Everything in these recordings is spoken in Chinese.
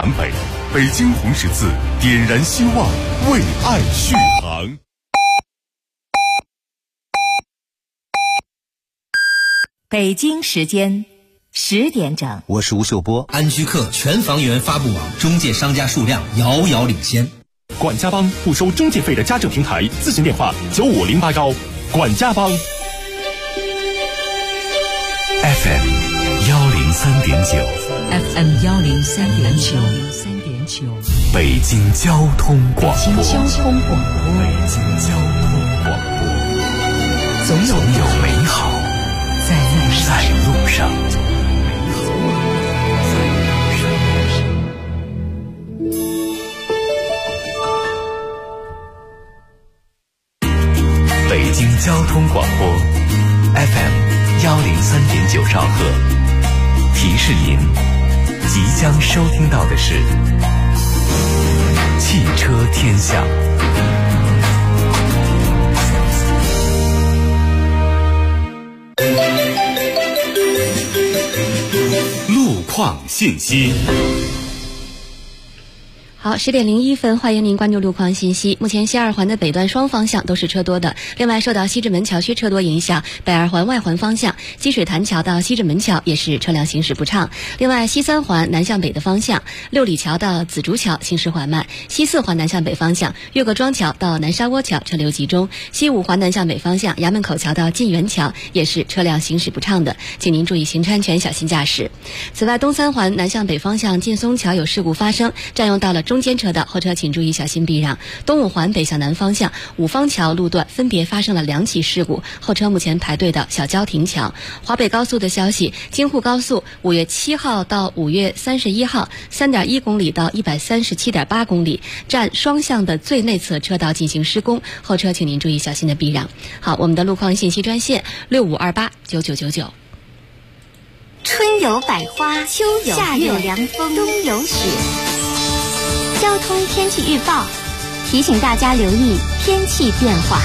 南北，北京红十字点燃希望，为爱续航。 北京时间10点整， 我是吴秀波。 安居客全房源发布网，中介商家数量遥遥领先。 管家帮不收中介费的家政平台，咨询电话95081。管家帮。 FM 103.9 FM 103.9， 北京交通广播。 北京交通广播，总有美好在路上。北京交通广播 FM 103.9兆赫，提示您即将收听到的是汽车天下。路况信息。 好，10点01分，欢迎您关注路况信息。目前西二环的北段双方向都是车多的。另外，受到西直门桥区车多影响，北二环外环方向积水潭桥到西直门桥也是车辆行驶不畅。另外，西三环南向北的方向，六里桥到紫竹桥行驶缓慢；西四环南向北方向，岳各庄桥到南沙窝桥车流集中；西五环南向北方向，衙门口桥到晋源桥也是车辆行驶不畅的，请您注意行车安全，小心驾驶。此外，东三环南向北方向劲松桥有事故发生，占用到了中间车道，后车请注意小心避让。东五环北向南方向五方桥路段分别发生了2起事故，后车目前排队到小郊亭桥。华北高速的消息，京沪高速5月7号到5月31号 3.1 公里到 137.8 公里，占双向的最内侧车道进行施工，后车请您注意小心的避让。好，我们的路况信息专线65289999。 春有百花，秋有夏有凉风，冬有雪。交通天气预报提醒大家留意天气变化。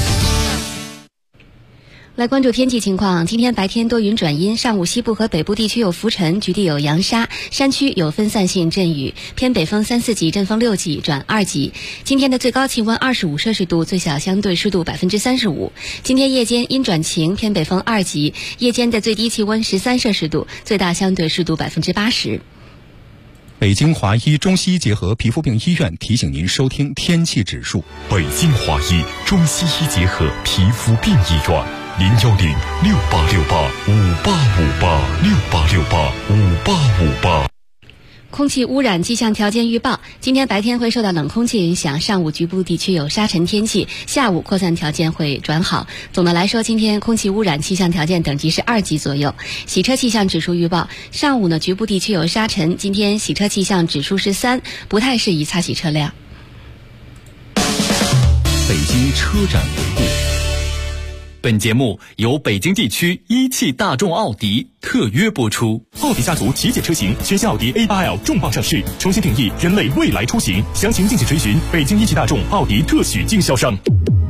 来关注天气情况，今天白天多云转阴，上午西部和北部地区有浮尘，局地有扬沙，山区有分散性阵雨，偏北风3、4级，阵风6级转2级。今天的最高气温25摄氏度，最小相对湿度35%。今天夜间阴转晴，偏北风2级，夜间的最低气温13摄氏度，最大相对湿度80%。 北京华医中西医结合皮肤病医院提醒您收听天气指数。 北京华医中西医结合皮肤病医院，0868585858，68585858。 空气污染气象条件预报，今天白天会受到冷空气影响，上午局部地区有沙尘天气，下午扩散条件会转好。总的来说，今天空气污染气象条件等级是2级左右。洗车气象指数预报，上午呢局部地区有沙尘，今天洗车气象指数是3，不太适宜擦洗车辆。 北京车展回顾。 本节目由北京地区一汽大众奥迪特约播出。 奥迪家族旗舰车型全新奥迪 A8L 重磅上市，重新定义人类未来出行，详情敬请垂询北京一汽大众奥迪特许经销商。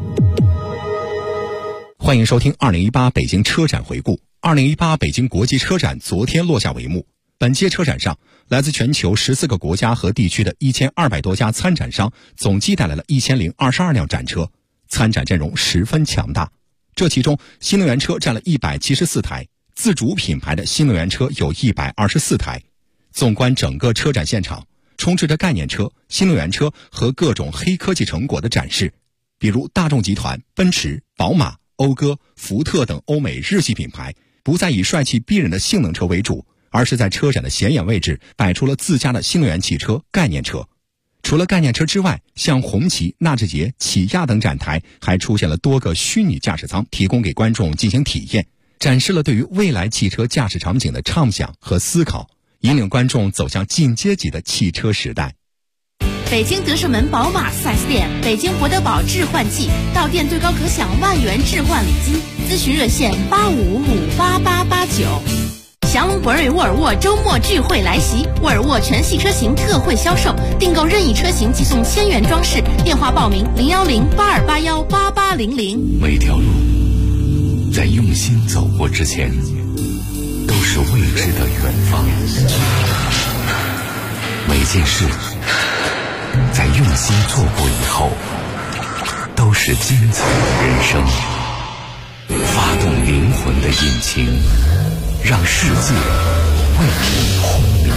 欢迎收听2018北京车展回顾。2018北京国际车展昨天落下帷幕。本届车展上，来自全球14个国家和地区的1200多家参展商，总计带来了1022辆展车，参展阵容十分强大。这其中，新能源车占了174台，自主品牌的新能源车有124台。纵观整个车展现场，充斥着概念车、新能源车和各种黑科技成果的展示，比如大众集团、奔驰、宝马、讴歌、福特等欧美日系品牌，不再以帅气逼人的性能车为主，而是在车展的显眼位置摆出了自家的新能源汽车、概念车。除了概念车之外，像红旗、纳智捷、起亚等展台还出现了多个虚拟驾驶舱，提供给观众进行体验，展示了对于未来汽车驾驶场景的畅想和思考，引领观众走向进阶级的汽车时代。 北京德胜门宝马 4S 店，北京博德堡置换季，到店最高可享万元置换礼金，咨询热线85558889。祥龙博瑞沃尔沃周末聚会来袭，沃尔沃全系车型特惠销售，订购任意车型即送1000元装饰，电话报名01082818800。 每条路在用心走过之前，都是未知的远方。 每件事在用心做过以后，都是精彩的人生。发动灵魂的引擎，让世界为你轰鸣。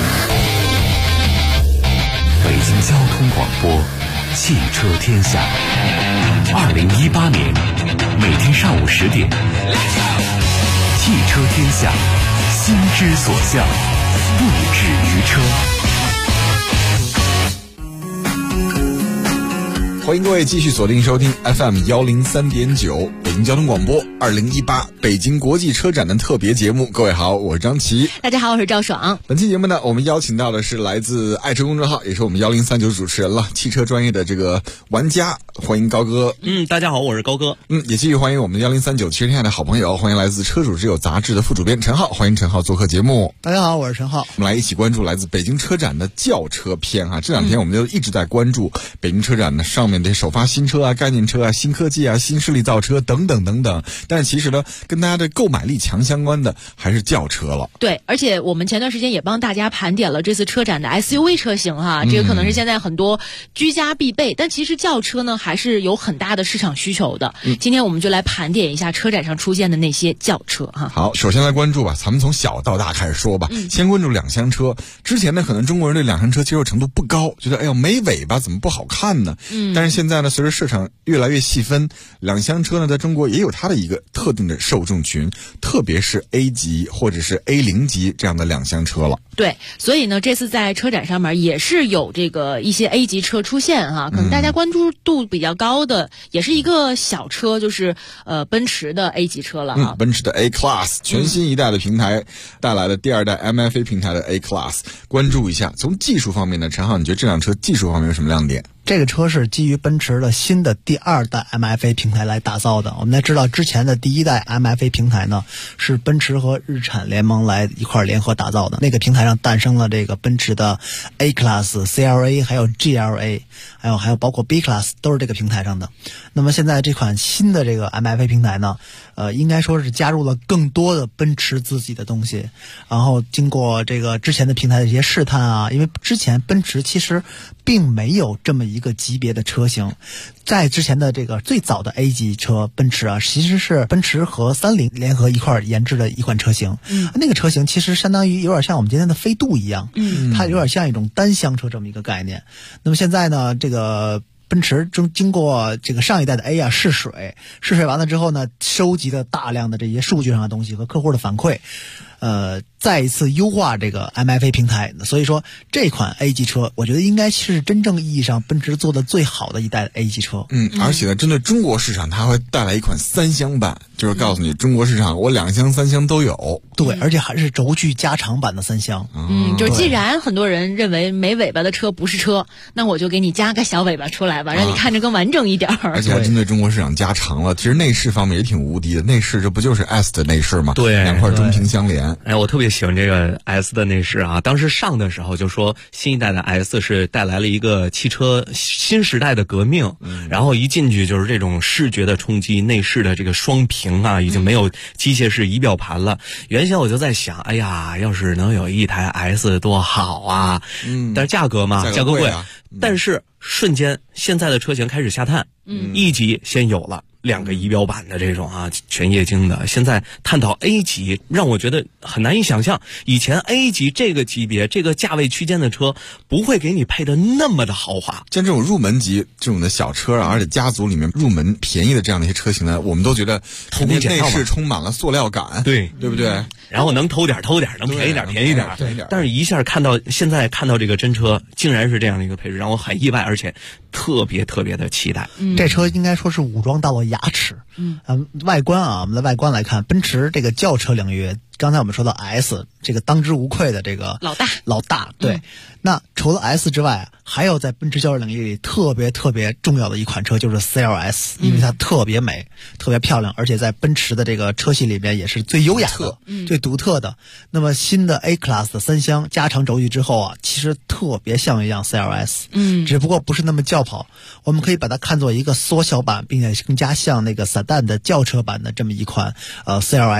北京交通广播，汽车天下。2018年，每天上午10点，汽车天下，心之所向，不止于车。 欢迎各位继续锁定收听 FM103.9 北京交通广播2018北京国际车展的特别节目。各位好，我是张琪。 大家好，我是赵爽。 本期节目呢，我们邀请到的是来自爱车公众号，也是我们1039主持人了，汽车专业的这个玩家，欢迎高哥。 大家好，我是高哥。 也继续欢迎我们1039汽车天下的好朋友，欢迎来自车主之友杂志的副主编陈浩，欢迎陈浩做客节目。 大家好，我是陈浩。 我们来一起关注来自北京车展的轿车篇哈。这两天我们就一直在关注北京车展的上面的首发新车啊、概念车啊、新科技啊、新势力造车等等等等。但是其实呢，跟大家的购买力强相关的还是轿车了。 对，而且我们前段时间也帮大家盘点了这次车展的 SUV 车型哈，这个可能是现在很多居家必备，但其实轿车呢还是有很大的市场需求的。今天我们就来盘点一下车展上出现的那些轿车哈。 好，首先来关注吧，咱们从小到大开始说吧。先关注两厢车。之前呢，可能中国人对两厢车接受程度不高，觉得哎呦没尾巴怎么不好看呢？但是现在呢，随着市场越来越细分，两厢车呢在中国也有它的一个特定的受众群，特别是 A 级或者是 A0 级这样的两厢车了。 对，所以呢，这次在车展上面也是有这个一些 A 级车出现哈，可能大家关注度比较高的，也是一个小车，就是奔驰的 A 级车了哈。 奔驰的 A Class 全新一代的平台带来的第二代 MFA 平台的 A Class， 关注一下。从技术方面呢，陈浩，你觉得这辆车技术方面有什么亮点？ 这个车是基于奔驰的新的第二代 MFA 平台来打造的。我们才知道之前的第一代 MFA 平台呢，是奔驰和日产联盟来一块联合打造的。那个平台上诞生了这个奔驰的 A Class、CLA 还有 GLA， 还有包括 B Class 都是这个平台上的。那么现在这款新的这个 MFA 平台呢，应该说是加入了更多的奔驰自己的东西，然后经过这个之前的平台的一些试探啊，因为之前奔驰其实并没有这么一个级别的车型。在之前的这个最早的 A 级车奔驰啊，其实是奔驰和30联合一块研制的一款车型。那个车型其实相当于有点像我们今天的飞度一样，它有点像一种单厢车这么一个概念。那么现在呢，这个奔驰经过这个上一代的 A 啊试水完了之后呢，收集了大量的这些数据上的东西和客户的反馈，再一次优化这个 MFA 平台。所以说这款 A 级车我觉得应该是真正意义上奔驰做的最好的一代 A 级车。 而且呢，针对中国市场它会带来一款3厢版，就是告诉你中国市场我2厢3厢都有。 对，而且还是轴距加长版的3厢。 就是既然很多人认为没尾巴的车不是车，那我就给你加个小尾巴出来吧，让你看着更完整一点。 而且还针对中国市场加长了。其实内饰方面也挺无敌的，内饰这不就是 S 的内饰吗？ 对 ，2块中屏相连。 我特别喜欢这个 S 的内饰啊！当时上的时候就说新一代的 S 是带来了一个汽车新时代的革命，然后一进去就是这种视觉的冲击，内饰的这个双屏啊，已经没有机械式仪表盘了。原先我就在想，哎呀，要是能有一台 S 多好啊！但是价格嘛，价格贵啊。但是瞬间现在的车型开始下探，1级先有了。2个仪表板的这种啊，全液晶的。现在探讨 A 级，让我觉得很难以想象，以前 A 级这个级别、这个价位区间的车不会给你配的那么的豪华。 像这种入门级这种的小车啊，而且家族里面入门便宜的这样的一些车型呢，我们都觉得内饰充满了塑料感，对不对？ 然后能偷点，能便宜点。但是一下现在看到这个真车，竟然是这样的一个配置，让我很意外，而且特别的期待。 这车应该说是武装到了牙齿。外观啊，我们的外观来看，奔驰这个轿车领域，刚才我们说到 S 这个当之无愧的这个老大，对。那除了 S 之外，还有在奔驰轿车领域里特别重要的一款车就是 CLS， 因为它特别美、特别漂亮，而且在奔驰的这个车系里面也是最优雅的、最独特的。那么新的 A Class 的3厢加长轴距之后啊，其实特别像一辆 CLS，只不过不是那么轿跑，我们可以把它看作一个缩小版，并且更加像那个散弹的轿车版的这么一款CLS。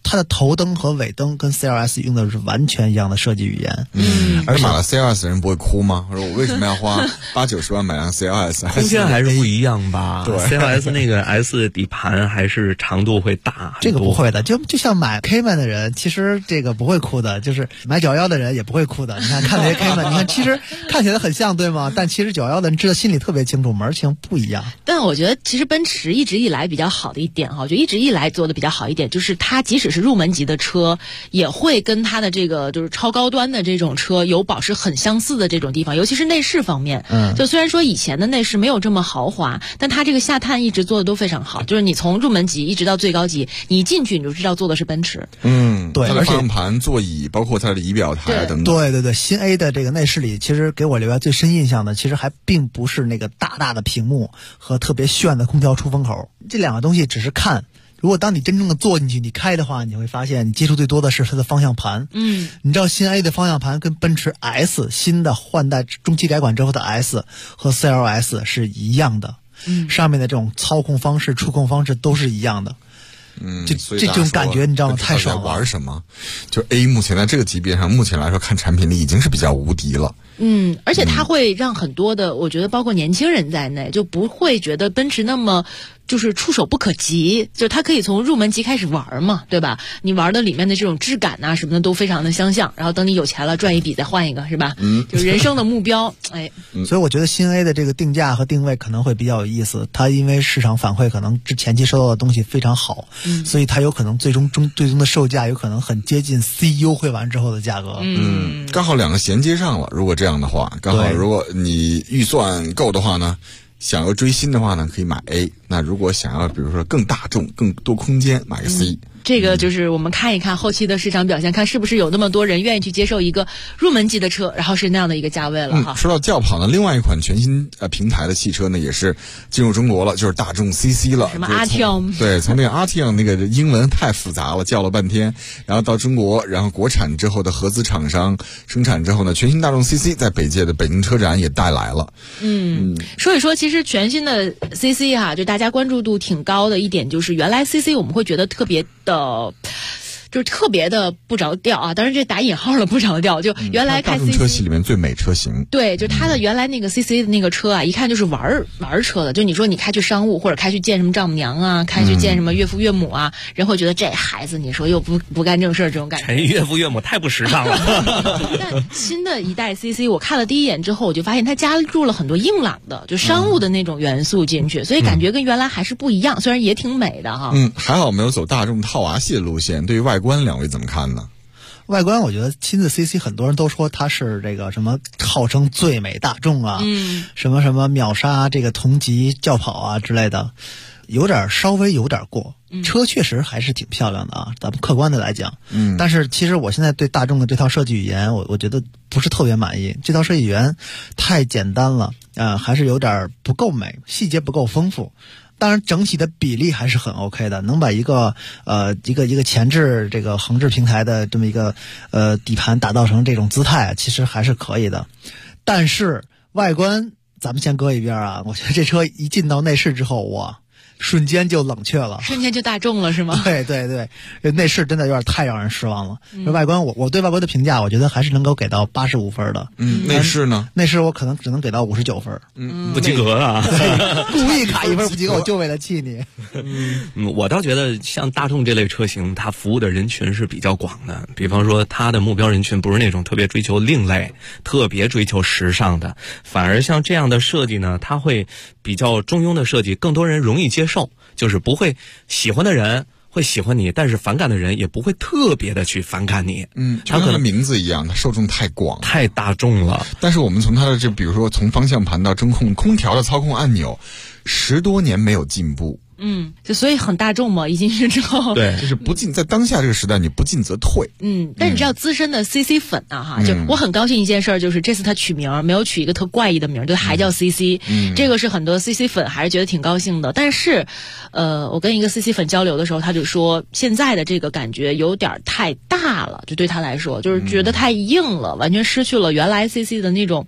它的头灯和尾灯跟 CLS 用的是完全一样的设计语言。 而买了 CLS 的人不会哭吗？我说我为什么要花80-90万买辆 CLS？ 空间还是不一样吧？ 对 ，CLS 那个 S 底盘还是长度会大。 这个不会的，就像买 Cayman 的人，其实这个不会哭的，就是买911的人也不会哭的。你看那些 Cayman， 你看其实看起来很像，对吗？但其实911的人知道心里特别清楚，门情不一样。 但我觉得其实奔驰一直以来比较好的一点哈，就一直以来做的比较好一点，就是它即使是入门级的车，也会跟它的这个就是超高端的这种车有保持很相似的这种地方，尤其是内饰方面。就虽然说以前的内饰没有这么豪华，但它这个下探一直做的都非常好，就是你从入门级一直到最高级，你一进去你就知道做的是奔驰。 对， 它的方向盘、座椅，包括它的仪表台等等。 对，新 A 的这个内饰里，其实给我留下最深印象的，其实还并不是那个大的屏幕和特别炫的空调出风口，这两个东西只是看。如果当你真正的坐进去，你开的话，你会发现你接触最多的是它的方向盘。你知道新 A 的方向盘跟奔驰 S 新的换代中期改款之后的 S 和 CLS 是一样的，上面的这种操控方式、触控方式都是一样的。这种感觉你知道吗？太爽了。 玩什么？就 A 目前在这个级别上，目前来说看产品力已经是比较无敌了。 而且它会让很多的，我觉得包括年轻人在内，就不会觉得奔驰那么就是触手不可及，就它可以从入门级开始玩嘛，对吧？你玩的里面的这种质感啊什么的都非常的相像，然后等你有钱了赚一笔再换一个，是吧？就人生的目标。 所以我觉得新 A 的这个定价和定位可能会比较有意思。它因为市场反馈可能之前期收到的东西非常好，所以它有可能最终的售价有可能很接近 C 优惠完之后的价格。 刚好两个衔接上了。如果这样的话，刚好如果你预算够的话呢，想要追新的话呢，可以买 A。那如果想要比如说更大众、更多空间，买个 C。 这个就是我们看一看后期的市场表现，看是不是有那么多人愿意去接受一个入门级的车，然后是那样的一个价位了哈。 说到轿跑呢，另外一款全新平台的汽车呢，也是进入中国了，就是大众 CC 了。 什么 Arteon？ 对，从那个 Arteon 那个英文太复杂了，叫了半天，然后到中国，然后国产之后的合资厂商生产之后呢，全新大众 CC 在北届的北京车展也带来了。 说一说，其实全新的 CC 哈，就大家关注度挺高的一点，就是原来 CC 我们会觉得特别就是特别的不着调啊，当然这打引号了不着调，就原来开 CC 大众车系里面最美车型。 对，就它的原来那个 CC 的那个车啊，一看就是玩车的，就你说你开去商务或者开去见什么丈母娘啊，开去见什么岳父岳母啊，人会觉得这孩子你说又不干正事这种感觉。 岳父岳母太不时尚了。 但新的一代 CC 我看了第一眼之后，我就发现它加入了很多硬朗的就商务的那种元素进去，所以感觉跟原来还是不一样，虽然也挺美的哈。 还好没有走大众套娃系的路线。对于外观两位怎么看呢？ 外观我觉得新的 CC 很多人都说它是这个什么号称最美大众啊，什么秒杀这个同级轿跑啊之类的，稍微有点过。车确实还是挺漂亮的啊，咱们客观的来讲。但是其实我现在对大众的这套设计语言，我觉得不是特别满意。这套设计语言太简单了，还是有点不够美，细节不够丰富。当然整体的比例还是很 OK 的，能把一个前置这个横置平台的这么一个底盘打造成这种姿态，其实还是可以的。但是外观咱们先搁一边啊，我觉得这车一进到内饰之后，哇，瞬间就冷却了， 瞬间就大众了是吗？ 对，内饰真的有点太让人失望了。外观我对外观的评价，我觉得还是能够给到85分的。 内饰呢？ 内饰我可能只能给到59分。 不及格啊！ 故意卡1分不及格，我就为了气你。 我倒觉得像大众这类车型，它服务的人群是比较广的。比方说，它的目标人群不是那种特别追求另类、特别追求时尚的，反而像这样的设计呢，它会比较中庸的设计，更多人容易接受，就是不会喜欢的人会喜欢你，但是反感的人也不会特别的去反感你。 它可能名字一样，它受众太广太大众了。 但是我们从它的比如说从方向盘到中控空调的操控按钮，10多年没有进步。 就所以很大众嘛，一进去之后， 对，就是不进，在当下这个时代，你不进则退。 但你知道资深的 CC 粉啊哈，就我很高兴一件事，就是这次他取名没有取一个特怪异的名，就还叫 CC，这个是很多 CC 粉还是觉得挺高兴的。但是，我跟一个 CC 粉交流的时候，他就说现在的这个感觉有点太大了，就对他来说，就是觉得太硬了，完全失去了原来 CC 的那种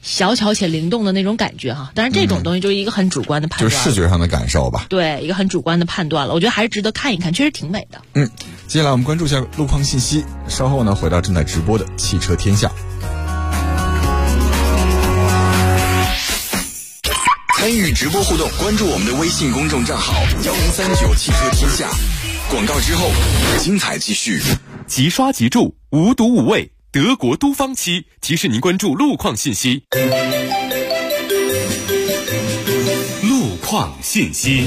小巧且灵动的那种感觉哈。当然这种东西就是一个很主观的判断， 就是视觉上的感受吧。 对，一个很主观的判断了，我觉得还是值得看一看，确实挺美的。 接下来我们关注一下路况信息，稍后呢回到正在直播的汽车天下。 参与直播互动，关注我们的微信公众账号1039汽车天下。广告之后，精彩继续。 即刷即注，无毒无味，德国都方漆提示您关注路况信息。路况信息。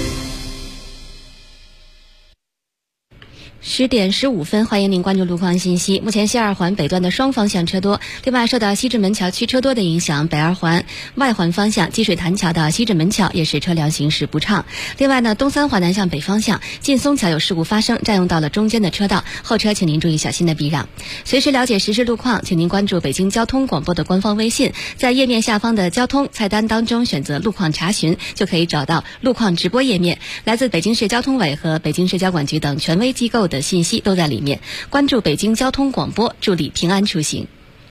10点15分，欢迎您关注路况信息。目前西二环北段的双方向车多，另外受到西直门桥区车多的影响，北二环外环方向积水潭桥到西直门桥也是车辆行驶不畅。另外呢，东三环南向北方向劲松桥有事故发生，占用到了中间的车道，后车请您注意小心的避让。随时了解实时路况，请您关注北京交通广播的官方微信，在页面下方的交通菜单当中选择路况查询，就可以找到路况直播页面，来自北京市交通委和北京市交管局等权威机构的信息都在里面。关注北京交通广播，助力平安出行。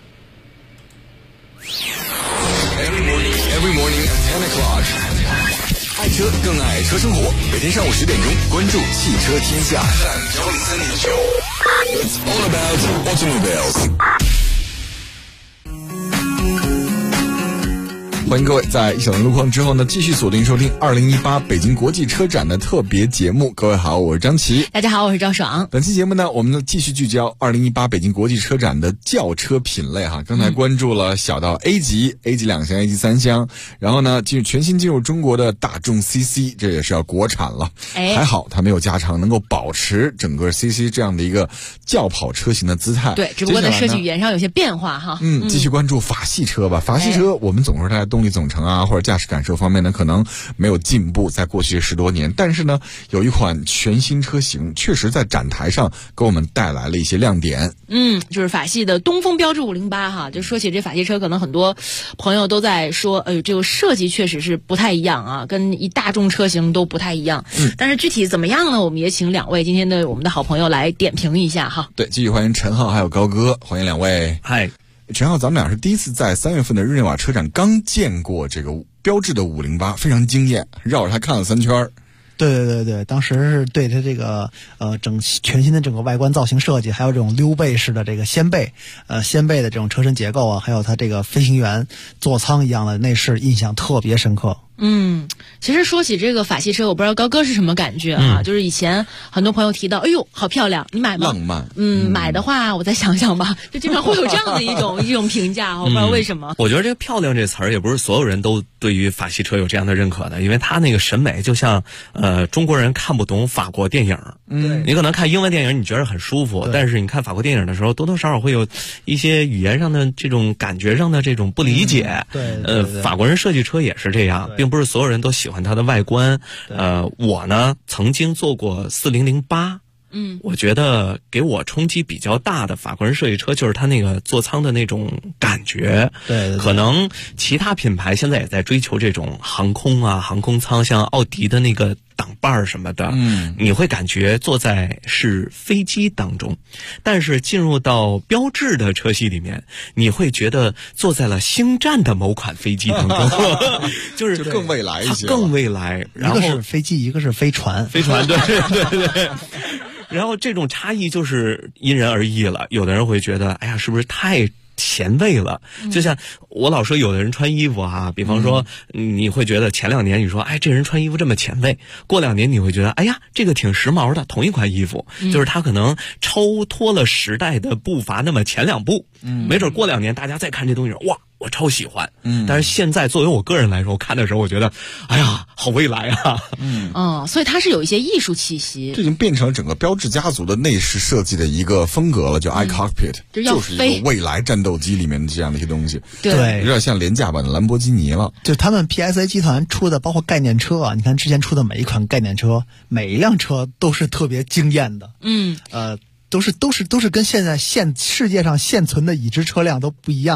Every morning at 10 o'clock， 爱车更爱车生活。每天上午10点钟，关注汽车天下。It's all about automobiles。 欢迎各位在一小段路况之后呢，继续锁定收听2018北京国际车展的特别节目。各位好，我是张琪。 大家好，我是赵爽。 本期节目呢，我们继续聚焦2018北京国际车展的轿车品类哈。刚才关注了小到 A 级、A 级2厢、A 级3厢，然后呢，全新进入中国的大众 CC， 这也是要国产了。还好它没有加长，能够保持整个 CC 这样的一个轿跑车型的姿态。 对，只不过在设计语言上有些变化哈。 继续关注法系车吧。法系车我们总说它在动力总成啊，或者驾驶感受方面呢，可能没有进步，在过去10多年。但是呢，有一款全新车型，确实在展台上给我们带来了一些亮点。 就是法系的东风标致508哈。就说起这法系车，可能很多朋友都在说，这个设计确实是不太一样啊，跟一大众车型都不太一样。但是具体怎么样呢？我们也请2位今天的我们的好朋友来点评一下哈。 对，继续欢迎陈浩还有高哥，欢迎2位。 嗨。 陈浩，咱们俩是第一次在3月份的日内瓦车展刚见过这个标致的508，非常惊艳，绕着它看了3圈。 对，当时是对它这个全新的整个外观造型设计，还有这种溜背式的这个掀背的这种车身结构啊，还有它这个飞行员座舱一样的内饰印象特别深刻。 其实说起这个法系车，我不知道高哥是什么感觉啊？就是以前很多朋友提到，哎呦，好漂亮，你买吗？ 浪漫。 买的话，我再想想吧。就经常会有这样的一种评价，我不知道为什么。 我觉得这个漂亮这词儿也不是所有人都对于法系车有这样的认可的，因为他那个审美就像中国人看不懂法国电影。你可能看英文电影你觉得很舒服，但是你看法国电影的时候，多多少少会有一些语言上的这种感觉上的这种不理解。法国人设计车也是这样，并不是所有人都喜欢它的外观。我呢曾经坐过4008。我觉得给我冲击比较大的法国人设计车就是它那个座舱的那种感觉。 对， 可能其他品牌现在也在追求这种航空舱，像奥迪的那个挡把什么的，你会感觉坐在是飞机当中，但是进入到标致的车系里面，你会觉得坐在了星战的某款飞机当中，就是更未来一些， 更未来。然后一个是飞机，一个是飞船， 对。然后这种差异就是因人而异了，有的人会觉得，哎呀，是不是太前卫了？就像我老说，有的人穿衣服比方说，你会觉得前2年你说，哎，这人穿衣服这么前卫，过2年你会觉得，哎呀，这个挺时髦的。同一款衣服，就是他可能超脱了时代的步伐那么前2步，没准过2年大家再看这东西，哇，我超喜欢。但是现在作为我个人来说，我看的时候我觉得，哎呀，好未来啊。 所以它是有一些艺术气息， 这已经变成了整个标致家族的内饰设计的一个风格了，叫 iCockpit，就是一个未来战斗机里面的这样的一些东西。 对， 有点像廉价版的兰博基尼了。 就他们 PSA 集团出的包括概念车啊，你看之前出的每一款概念车，每一辆车都是特别惊艳的。都是跟世界上现存的已知车辆都不一样的。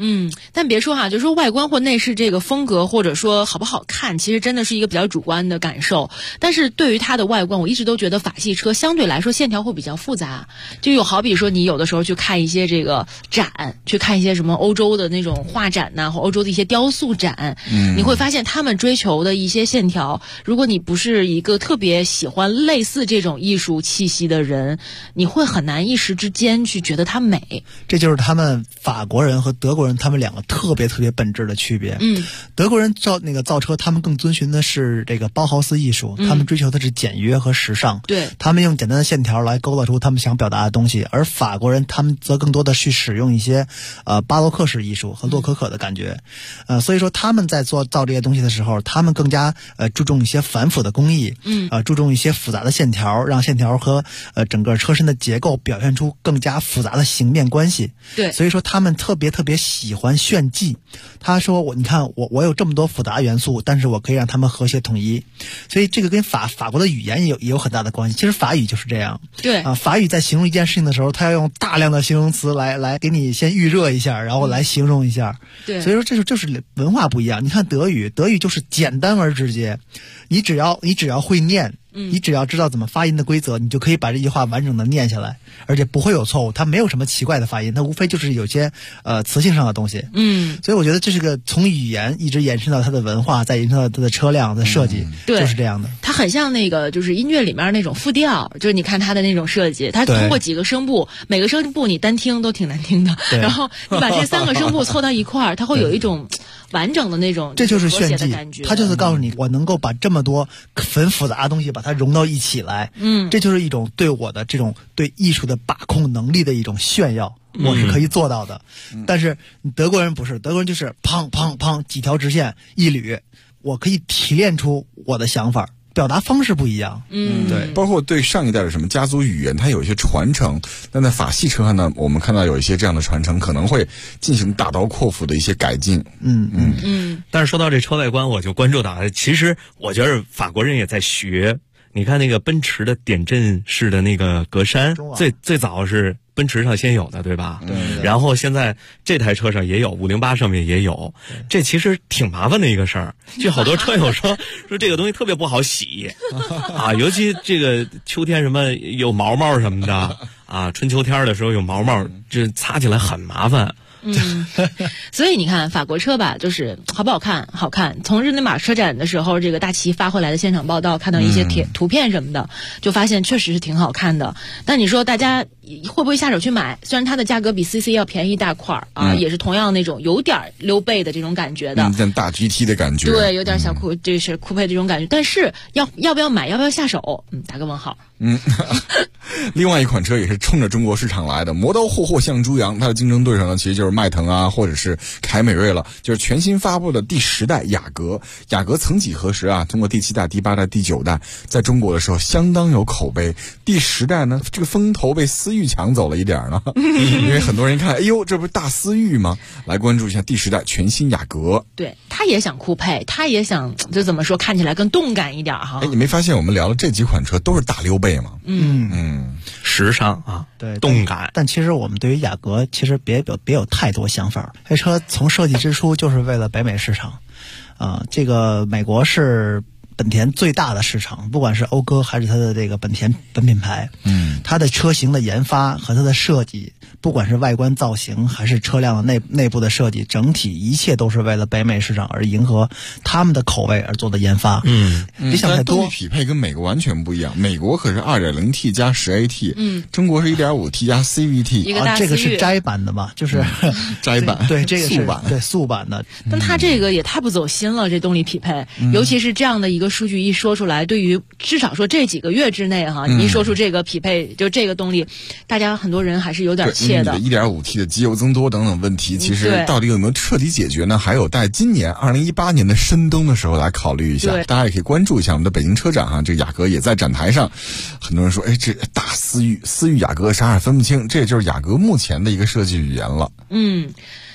但别说哈，就说外观或内饰这个风格，或者说好不好看，其实真的是一个比较主观的感受。但是对于它的外观，我一直都觉得法系车相对来说线条会比较复杂。就有好比说，你有的时候去看一些这个展，去看一些什么欧洲的那种画展呐，或欧洲的一些雕塑展，你会发现他们追求的一些线条，如果你不是一个特别喜欢类似这种艺术气息的人，你会很难一时之间去觉得它美。 这就是他们法国人和德国人他们两个特别本质的区别。德国人造车，他们更遵循的是这个包豪斯艺术，他们追求的是简约和时尚。 对， 他们用简单的线条来勾勒出他们想表达的东西，而法国人他们则更多的去使用一些巴洛克式艺术和洛可可的感觉。所以说他们在造这些东西的时候，他们更加注重一些繁复的工艺，注重一些复杂的线条，让线条和整个车身的结构表现出更加复杂的形面关系。 对， 所以说他们特别喜欢炫技。他说你看我有这么多复杂元素，但是我可以让他们和谐统一。所以这个跟法国的语言也有很大的关系。其实法语就是这样。 对法语在形容一件事情的时候，他要用大量的形容词来给你先预热一下，然后来形容一下。 对， 所以说这就是文化不一样。你看德语就是简单而直接，你只要会念，你只要知道怎么发音的规则，你就可以把这句话完整的念下来，而且不会有错误。它没有什么奇怪的发音，它无非就是有些词性上的东西。所以我觉得这是个从语言一直延伸到它的文化，再延伸到它的车辆的设计，就是这样的。 它很像那个就是音乐里面那种复调，就是你看它的那种设计，它通过几个声部，每个声部你单听都挺难听的，然后你把这3个声部凑到一块儿，它会有一种完整的那种这就是炫技，它就是告诉你我能够把这么多很复杂的东西把它融到一起来。这就是一种对我的这种对艺术的把控能力的一种炫耀，我是可以做到的。但是德国人不是，德国人就是砰砰砰几条直线一捋，我可以提炼出我的想法，表达方式不一样。 对，包括对上一代的什么家族语言，它有一些传承。但在法系车上呢，我们看到有一些这样的传承，可能会进行大刀阔斧的一些改进。 但是说到这车外观，我就关注到，其实我觉得法国人也在学。你看那个奔驰的点阵式的那个格栅，最早是奔驰上先有的，对吧？ 对。 然后现在这台车上也有，508上面也有。这其实挺麻烦的一个事儿。就好多车友说这个东西特别不好洗啊，尤其这个秋天什么有毛毛什么的啊，春秋天的时候有毛毛，这擦起来很麻烦。 所以你看法国车吧，就是好不好看？好看。从日内瓦车展的时候，这个大旗发回来的现场报道，看到一些图片什么的，就发现确实是挺好看的。但你说大家会不会下手去买？虽然它的价格比 CC 要便宜一大块儿啊，也是同样那种有点溜背的这种感觉的， 像大 GT 的感觉， 对，有点小这是酷配这种感觉。但是要不要买？要不要下手？打个问号。 另外一款车也是冲着中国市场来的，磨刀霍向猪羊，它的竞争对手呢其实就是迈腾啊，或者是凯美瑞了。就是全新发布的第10代雅阁。雅阁曾几何时啊，通过第7代、第8代、第9代，在中国的时候相当有口碑。第10代呢，这个风头被思域抢走了一点呢，因为很多人看，哎呦，这不是大思域吗？来关注一下第10代全新雅阁。 对，他也想酷配，他也想就怎么说，看起来更动感一点哈。 你没发现我们聊的这几款车都是大溜背吗？ 时尚啊， 对， 动感。 但其实我们对于雅阁其实别有太多想法。这车从设计之初就是为了北美市场，这个美国是本田最大的市场，不管是讴歌还是它的这个本田本品牌，它的车型的研发和它的设计，不管是外观造型还是车辆的内部的设计，整体一切都是为了北美市场而迎合他们的口味而做的研发。别想太多。 动力匹配跟美国完全不一样，美国可是 2.0T 加 10AT，中国是 1.5T 加 CVT， 一个大这个是摘版的嘛，就是摘版， 对，这个是素版， 对，素版的。 但它这个也太不走心了，这动力匹配，尤其是这样的一个数据一说出来，对于至少说这几个月之内哈，你一说出这个匹配，就这个动力，大家很多人还是有点怯的。 1.5T 的机油增多等等问题，其实到底有没有彻底解决呢？还有待今年2018年的深冬的时候来考虑一下。大家也可以关注一下我们的北京车展哈，这个雅阁也在展台上。很多人说，这大思域雅阁啥也分不清，这也就是雅阁目前的一个设计语言了。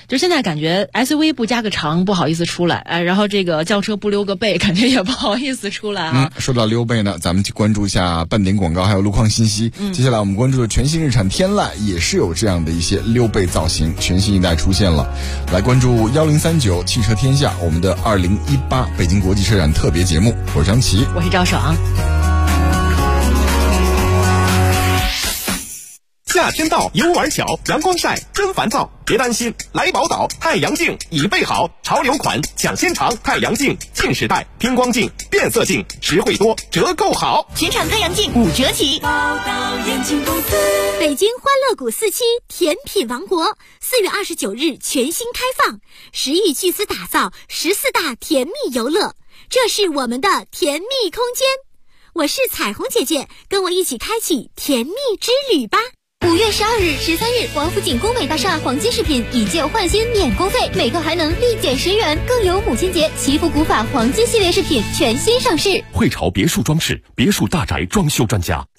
就现在感觉 SUV 不加个长不好意思出来，然后这个轿车不溜个背感觉也不好意思出来啊。 说到溜背呢，咱们去关注一下半点广告还有路况信息。接下来我们关注的全新日产天籁也是有这样的一些溜背造型，全新一代出现了。来关注1039汽车天下，我们的2018北京国际车展特别节目，我是张琪， 我是赵爽。 夏天到，游玩巧，阳光晒真烦躁，别担心，来宝岛太阳镜已备好，潮流款抢先尝，太阳镜近视带偏光镜变色镜，实惠多，折扣好， 全场太阳镜5折起。宝岛眼镜公司，北京欢乐谷4期甜品王国4月29日全新开放，10亿巨资打造14大甜蜜游乐，这是我们的甜蜜空间。我是彩虹姐姐，跟我一起开启甜蜜之旅吧。5月12日、13日，王府井工美大厦黄金饰品以旧换新免工费，每个还能立减10元，更有母亲节祈福古法黄金系列饰品全新上市。 汇潮别墅装饰，别墅大宅装修专家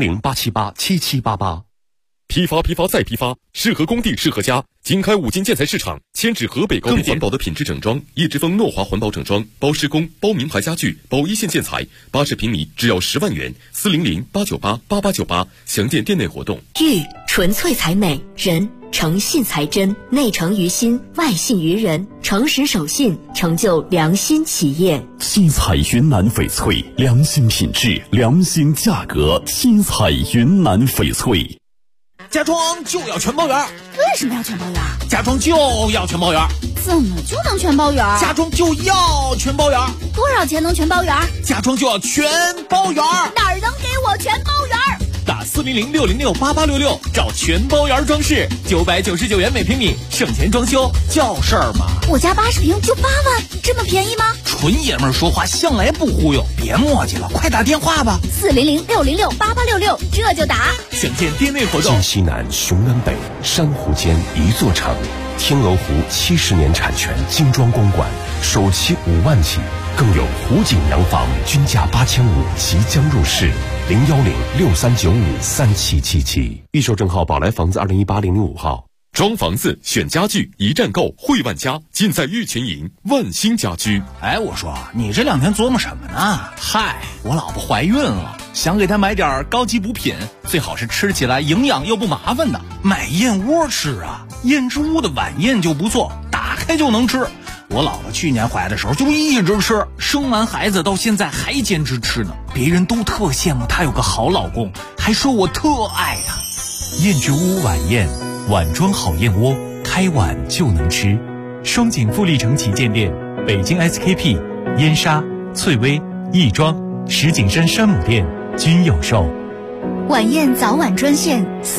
，400-878-7788。批发再批发，适合工地适合家。经开5金建材市场，迁至河北高配，更环保的品质整装，叶之峰诺华环保整装，包施工，包名牌家具，包一线建材，80平米只要10万元，400-898-8898，详见店内活动。 玉纯粹才美，人诚信才真，内诚于心，外信于人，诚实守信，成就良心企业。 新彩云南翡翠，良心品质，良心价格，新彩云南翡翠。 家装就要全包圆。 为什么要全包圆？ 家装就要全包圆。 怎么就能全包圆？ 家装就要全包圆。 多少钱能全包圆？ 家装就要全包圆。 哪儿能给我全包圆？ 打400-606-8866找全包圆装饰，999元每平米，省钱装修叫事儿嘛。 我家80平就8万，这么便宜吗？ 纯爷们儿说话向来不忽悠，别磨叽了，快打电话吧。 400-606-8866，这就打。 详见店内活动。 晋西南，雄南北，珊瑚间一座城。天鹅湖70年产权精装公馆，首期5万起，更有湖景洋房均价8500即将入市。010-6395-3777，预售证号宝来房子2018-005号。装房子选家具，一站购汇万家，尽在玉泉营万兴家居。 哎，我说你这2天琢磨什么呢？嗨，我老婆怀孕了，想给她买点高级补品，最好是吃起来营养又不麻烦的。买燕窝吃啊，燕之屋的晚宴就不错，打开就能吃。我老婆去年怀的时候就一直吃，生完孩子到现在还坚持吃呢，别人都特羡慕她有个好老公，还说我特爱她。 燕之屋晚宴，碗装好燕窝，开碗就能吃。双井富力城旗舰店、北京 SKP、燕莎、翠微、亦庄、石景山山姆店均有售。 晚宴早晚专线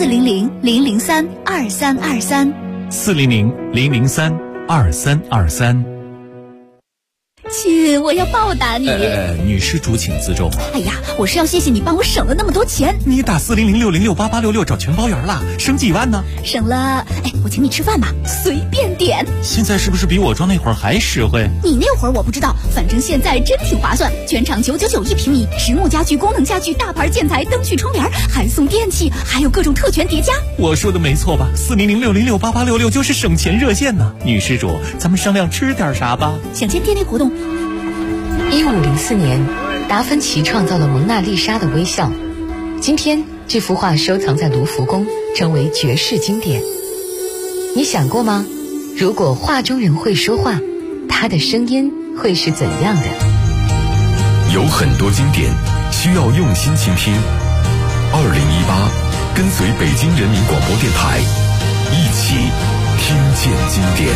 400-003-2323 400-003-2323。 亲，我要报答你。 女施主请自重。 哎呀，我是要谢谢你帮我省了那么多钱。 你打400-606-8866找全包圆了，省几万呢？ 省了，我请你吃饭吧，随便点。 现在是不是比我装那会儿还实惠？ 你那会儿我不知道，反正现在真挺划算。全场999一平米，实木家具、功能家具、大牌建材、灯具、窗帘，还送电器，还有各种特权叠加。 我说的没错吧？400-606-8866就是省钱热线呢。女施主，咱们商量吃点啥吧。 想见店内活动。 1504年，达芬奇创造了蒙娜丽莎的微笑。今天，这幅画收藏在卢浮宫，成为绝世经典。你想过吗？如果画中人会说话，他的声音会是怎样的？ 有很多经典需要用心倾听。2018，跟随北京人民广播电台，一起听见经典。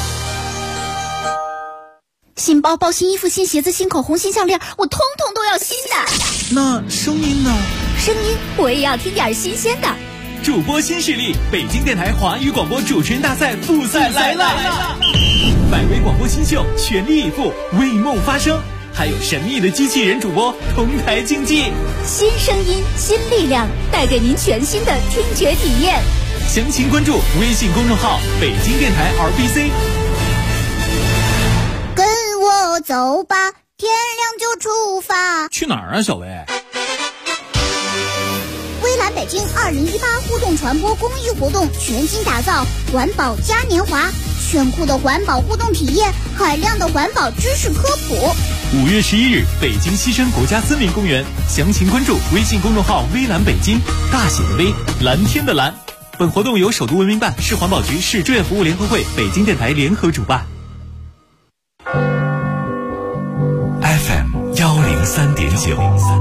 新包包、新衣服、新鞋子、新口红、新项链，我通通都要新的。 那声音呢？ 声音我也要听点新鲜的。 主播新势力，北京电台华语广播主持人大赛复赛来了！百位广播新秀全力以赴，为梦发声，还有神秘的机器人主播同台竞技。 新声音，新力量，带给您全新的听觉体验。 详情关注微信公众号“北京电台 RBC”。 跟我走吧，天亮就出发。 去哪儿啊，小薇？ 微蓝北京2018互动传播公益活动全新打造，环保嘉年华， 炫酷的环保互动体验，海量的环保知识科普。 5月11日，北京西山国家森林公园，详情关注微信公众号“微蓝北京”，大写的微，蓝天的蓝。本活动由首都文明办、市环保局、市志愿服务联合会、北京电台联合主办。 FM 103.9，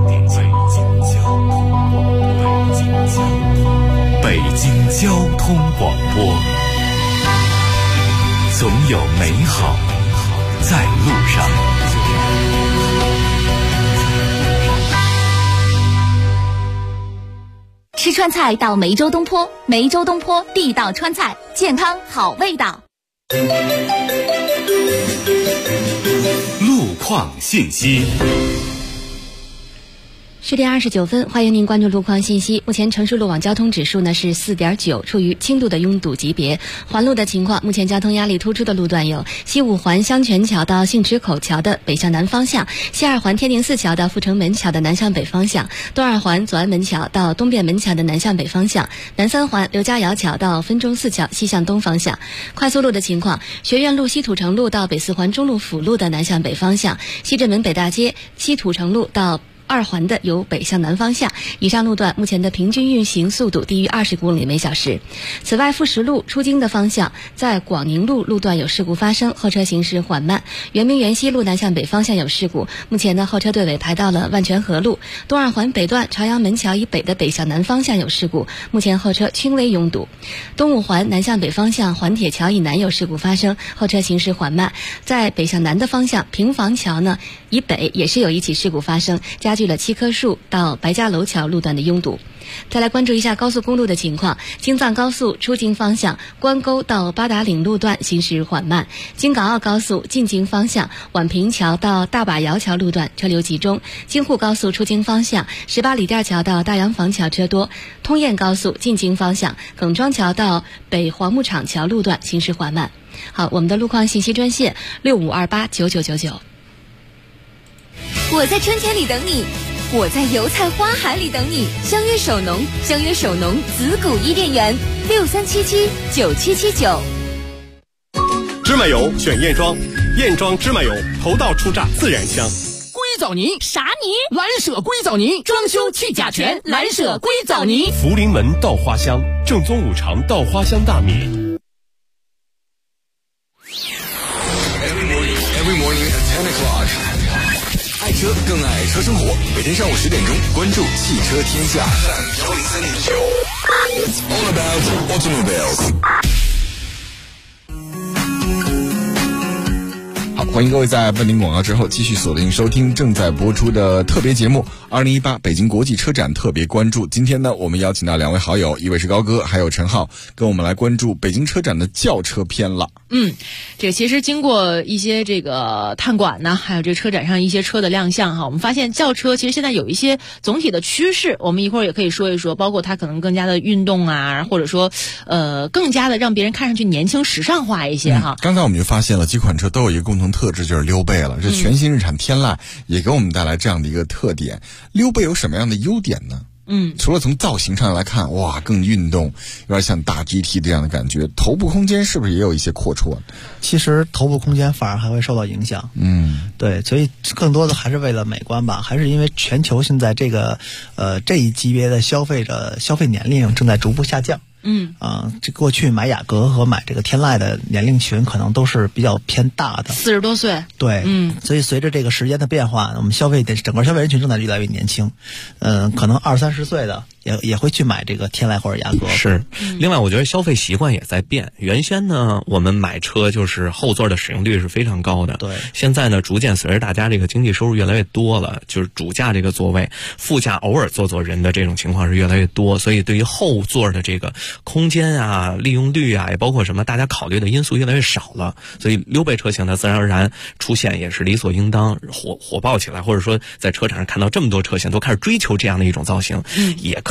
北京交通广播，总有美好在路上。 吃川菜到梅州东坡，梅州东坡地道川菜，健康好味道。 路况信息。 10点29分，欢迎您关注路况信息。目前城市路网交通指数呢是4.9，处于轻度的拥堵级别。环路的情况，目前交通压力突出的路段有西五环香泉桥到信池口桥的北向南方向，西二环天宁寺桥到阜成门桥的南向北方向，东二环左安门桥到东便门桥的南向北方向，南三环刘家窑桥到分钟寺桥西向东方向。快速路的情况，学院路西土城路到北四环中路辅路的南向北方向，西直门北大街西土城路到2环的由北向南方向，以上路段目前的平均运行速度低于20公里每小时。此外，富石路出京的方向，在广宁路路段有事故发生，后车行驶缓慢。圆明园西路南向北方向有事故，目前呢后车队尾排到了万泉河路。东二环北段朝阳门桥以北的北向南方向有事故，目前后车轻微拥堵。东五环南向北方向环铁桥以南有事故发生，后车行驶缓慢。在北向南的方向，平房桥呢以北也是有一起事故发生，加剧了7棵树到白家楼桥路段的拥堵。再来关注一下高速公路的情况，京藏高速出京方向关沟到八达岭路段行驶缓慢，京港澳高速进京方向宛平桥到大把窑桥路段车流集中，京沪高速出京方向18里店桥到大洋房桥车多，通燕高速进京方向耿庄桥到北黄木厂桥路段行驶缓慢。好，我们的路况信息专线65289999。 我在春天里等你，我在油菜花海里等你。相约首农，相约首农子谷伊甸园，63779779。 芝麻油选燕庄，燕庄芝麻油头道出榨，自然香。 硅藻泥啥泥？蓝舍硅藻泥，装修去甲醛，蓝舍硅藻泥。 福临门稻花香，正宗5常稻花香大米。 Every morning at 10 o'clock， 爱车更爱车生活。每天上午10点钟，关注汽车天下。It's all about automobiles。好，欢迎各位在半点广告之后继续锁定收听正在播出的特别节目2018北京国际车展特别关注。今天呢，我们邀请到2位好友，一位是高哥，还有陈浩，跟我们来关注北京车展的轿车篇了。 这个其实经过一些这个探馆呢，还有这个车展上一些车的亮相哈，我们发现轿车其实现在有一些总体的趋势，我们一会儿也可以说一说，包括它可能更加的运动啊，或者说更加的让别人看上去年轻时尚化一些哈。 刚才我们就发现了几款车都有一个共同特质，就是溜背了。这全新日产天籁也给我们带来这样的一个特点。溜背有什么样的优点呢？除了从造型上来看，哇，更运动，有点像大 GT 这样的感觉。头部空间是不是也有一些阔绰？ 其实头部空间反而还会受到影响。对，所以更多的还是为了美观吧，还是因为全球现在这个这一级别的消费者消费年龄正在逐步下降。这过去买雅阁和买这个天籁的年龄群可能都是比较偏大的 ，40多岁。 对，所以随着这个时间的变化，我们整个消费人群正在越来越年轻。可能20-30岁的也会去买这个天籁或者雅阁。 是，另外我觉得消费习惯也在变。原先呢，我们买车就是后座的使用率是非常高的。 对， 现在呢，逐渐随着大家这个经济收入越来越多了，就是主驾这个座位，副驾偶尔坐人的这种情况是越来越多，所以对于后座的这个空间啊、利用率啊，也包括什么大家考虑的因素越来越少了，所以溜背车型呢自然而然出现也是理所应当，火爆起来，或者说在车展上看到这么多车型都开始追求这样的一种造型，也可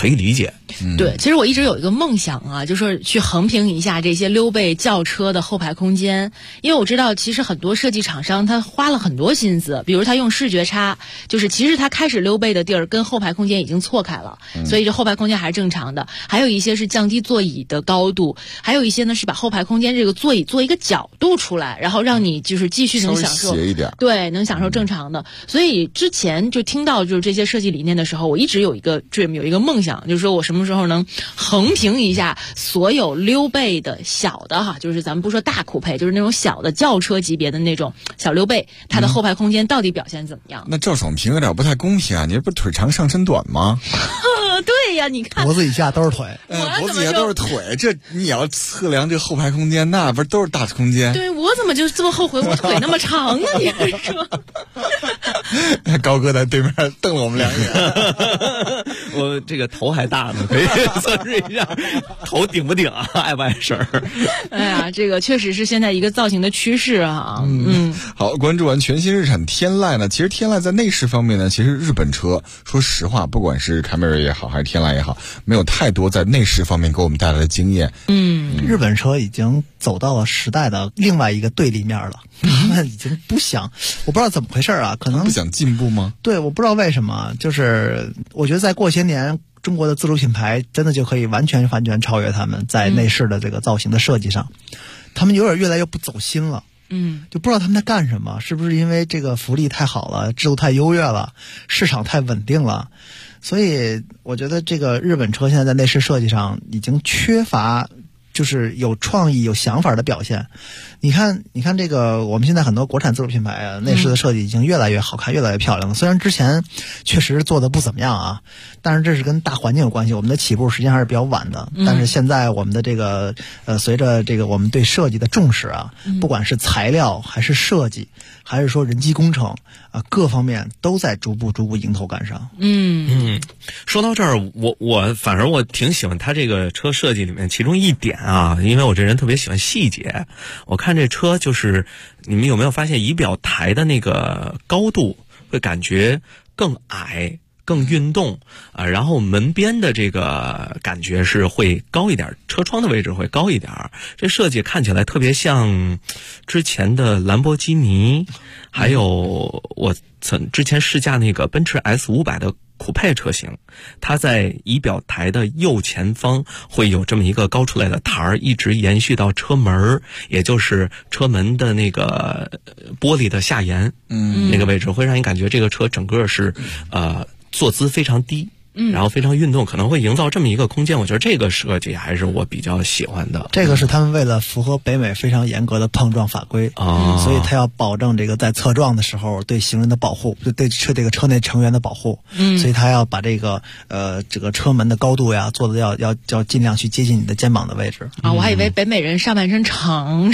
可以理解。 对，其实我一直有一个梦想啊，就是去横评一下这些溜背轿车的后排空间，因为我知道其实很多设计厂商他花了很多心思，比如他用视觉差，就是其实他开始溜背的地儿跟后排空间已经错开了，所以这后排空间还是正常的。还有一些是降低座椅的高度，还有一些呢是把后排空间这个座椅做一个角度出来，然后让你就是继续能享受， 斜一点， 对，能享受正常的。所以之前就听到就是这些设计理念的时候，我一直有一个 dream， 有一个梦想，就是说我什么时候能横评一下所有溜背的小的哈，就是咱们不说大酷配，就是那种小的轿车级别的那种小溜背，它的后排空间到底表现怎么样？ 那赵爽评有点不太公平啊！你这不腿长上身短吗？ 对呀，你看脖子以下都是腿， 脖子以下都是腿，这你要测量这个后排空间，那不是都是大空间？ 对，我怎么就这么后悔我腿那么长呢？你说？ 高哥在对面瞪了我们两眼， 我这个头还大呢，可以测试一下头顶不顶啊，碍不碍事儿？ 哎呀，这个确实是现在一个造型的趋势啊。 好，关注完全新日产天籁呢，其实天籁在内饰方面呢，其实日本车说实话，不管是凯美瑞也好，还是天籁也好，没有太多在内饰方面给我们带来的经验。 日本车已经走到了时代的另外一个对立面了，他们已经不想，我不知道怎么回事啊，可能不想进步吗？ 对，我不知道为什么，就是我觉得再过些年，中国的自主品牌真的就可以完全超越他们在内饰的这个造型的设计上，他们有点越来越不走心了。就不知道他们在干什么，是不是因为这个福利太好了，制度太优越了，市场太稳定了，所以我觉得这个日本车现在在内饰设计上已经缺乏就是有创意有想法的表现。你看这个我们现在很多国产自主品牌啊，内饰的设计已经越来越好看，越来越漂亮了。虽然之前确实做的不怎么样啊，但是这是跟大环境有关系，我们的起步时间还是比较晚的。但是现在我们的这个随着这个我们对设计的重视啊，不管是材料还是设计，还是说人机工程啊，各方面都在逐步迎头赶上。 说到这儿，我反正我挺喜欢它这个车设计里面其中一点啊，因为我这人特别喜欢细节。我看这车就是你们有没有发现仪表台的那个高度会感觉更矮更运动啊，然后门边的这个感觉是会高一点，车窗的位置会高一点，这设计看起来特别像之前的兰博基尼，还有我之前试驾那个奔驰 S500的酷配车型，它在仪表台的右前方会有这么一个高出来的台儿，一直延续到车门，也就是车门的那个玻璃的下沿，那个位置会让你感觉这个车整个是坐姿非常低。然后非常运动，可能会营造这么一个空间，我觉得这个设计还是我比较喜欢的。 这个是他们为了符合北美非常严格的碰撞法规所以他要保证这个在侧撞的时候对行人的保护，对这个车内成员的保护。所以他要把这个车门的高度呀做的要尽量去接近你的肩膀的位置啊。我还以为北美人上半身长。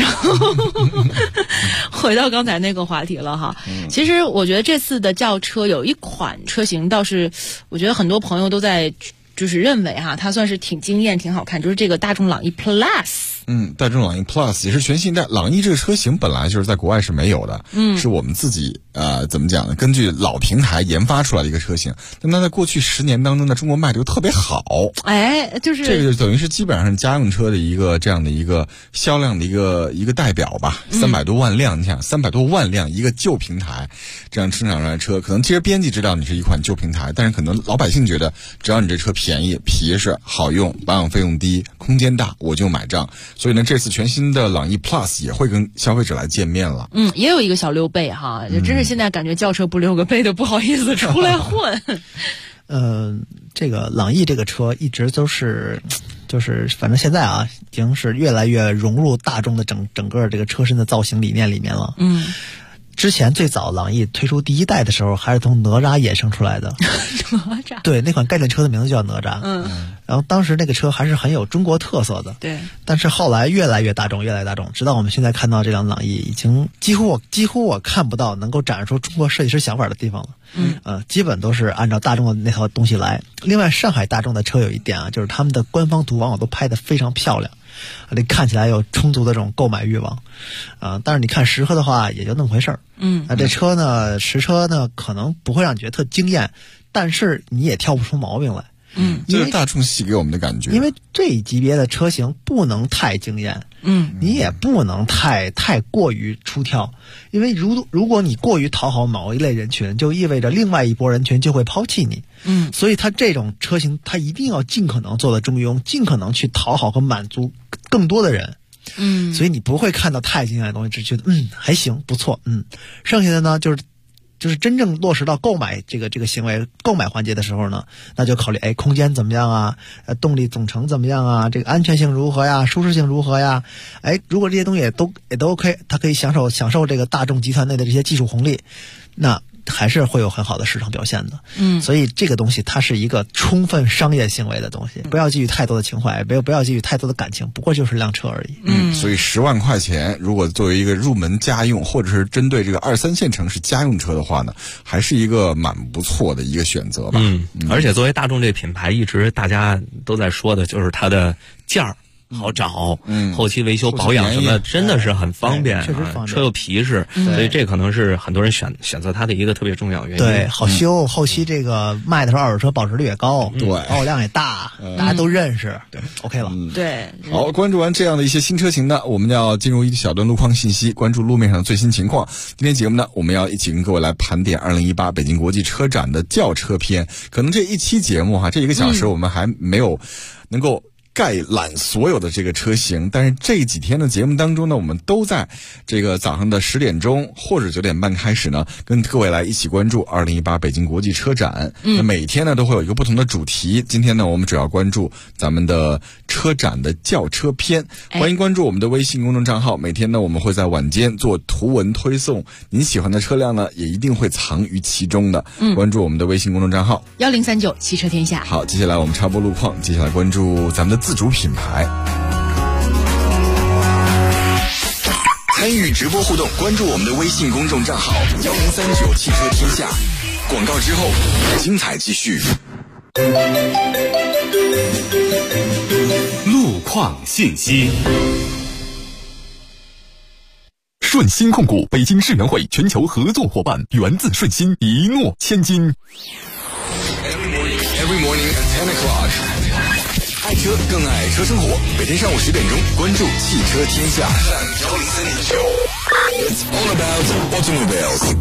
回到刚才那个话题了哈。其实我觉得这次的轿车有一款车型倒是我觉得很多朋友都在就是认为哈，它算是挺惊艳挺好看，就是这个大众朗逸 Plus。 大众朗逸 Plus 也是全新一代。朗逸这个车型本来就是在国外是没有的，是我们自己怎么讲呢？根据老平台研发出来的一个车型，但它在过去10年当中在中国卖的又特别好。 就是这个就等于是基本上是家用车的一个这样的一个销量的一个代表吧。300多万辆，你想300多万辆一个旧平台这样生产出来的车，可能其实编辑知道你是一款旧平台，但是可能老百姓觉得只要你这车便宜、皮实、好用、保养费用低、空间大，我就买账。所以呢，这次全新的朗逸 Plus 也会跟消费者来见面了。 也有一个小溜背哈，就真是现在感觉轿车不溜个背的不好意思出来混。 这个朗逸这个车一直都是，就是反正现在啊，已经是越来越融入大众的整个这个车身的造型理念里面了。之前最早朗逸推出第一代的时候，还是从哪吒衍生出来的。 哪吒？ 对，那款概念车的名字叫哪吒。然后当时那个车还是很有中国特色的。 对。 但是后来越来越大众，直到我们现在看到这辆朗逸，已经几乎我看不到能够展示出中国设计师想法的地方了。基本都是按照大众的那套东西来。另外，上海大众的车有一点啊，就是他们的官方图往往都拍得非常漂亮。你看起来有充足的这种购买欲望，但是你看实车的话也就那么回事儿。这车呢，实车呢可能不会让你觉得特惊艳，但是你也挑不出毛病来。 这是大众系给我们的感觉。 因为这一级别的车型不能太惊艳，你也不能太过于出挑，因为如果你过于讨好某一类人群，就意味着另外一拨人群就会抛弃你。所以它这种车型，它一定要尽可能做到中庸，尽可能去讨好和满足更多的人。所以你不会看到太惊艳的东西，只觉得还行不错。剩下的呢就是真正落实到购买这个行为购买环节的时候呢，那就考虑空间怎么样啊，动力总成怎么样啊，这个安全性如何呀，舒适性如何呀，如果这些东西也都 OK， 它可以享受这个大众集团内的这些技术红利，那还是会有很好的市场表现的。所以这个东西它是一个充分商业行为的东西，不要寄予太多的情怀，不要寄予太多的感情，不过就是辆车而已。 所以10万块钱如果作为一个入门家用，或者是针对这个2、3线城市家用车的话呢，还是一个蛮不错的一个选择吧。 而且作为大众这品牌，一直大家都在说的就是它的价儿好找，后期维修保养什么的真的是很方便， 确实方便， 车又皮实，所以这可能是很多人选择它的一个特别重要原因。 对，好修，后期这个卖的时候二手车保值率也高， 对， 保有量也大，大家都认识，对 ，OK 了。 对， 好，关注完这样的一些新车型呢，我们要进入一小段路况信息，关注路面上的最新情况。今天节目呢，我们要一起跟各位来盘点2018北京国际车展的轿车篇。可能这一期节目这1个小时我们还没有能够概览所有的这个车型，但是这几天的节目当中呢，我们都在这个早上的10点钟或者9点半开始呢，跟各位来一起关注2018北京国际车展。那每天呢都会有一个不同的主题，今天呢我们主要关注咱们的车展的轿车篇。欢迎关注我们的微信公众账号，每天呢我们会在晚间做图文推送，您喜欢的车辆呢也一定会藏于其中的。关注我们的微信公众账号 1039汽车天下。 好，接下来我们插播路况，接下来关注咱们的自主品牌。参与直播互动，关注我们的微信公众账号1039汽车天下。广告之后，精彩继续。 路况信息。顺鑫控股北京世园会全球合作伙伴，源自顺鑫，一诺千金。 Every morning at 10 o'clock， 爱车更爱车生活。每天上午10点钟，关注汽车天下。It's all about automobiles。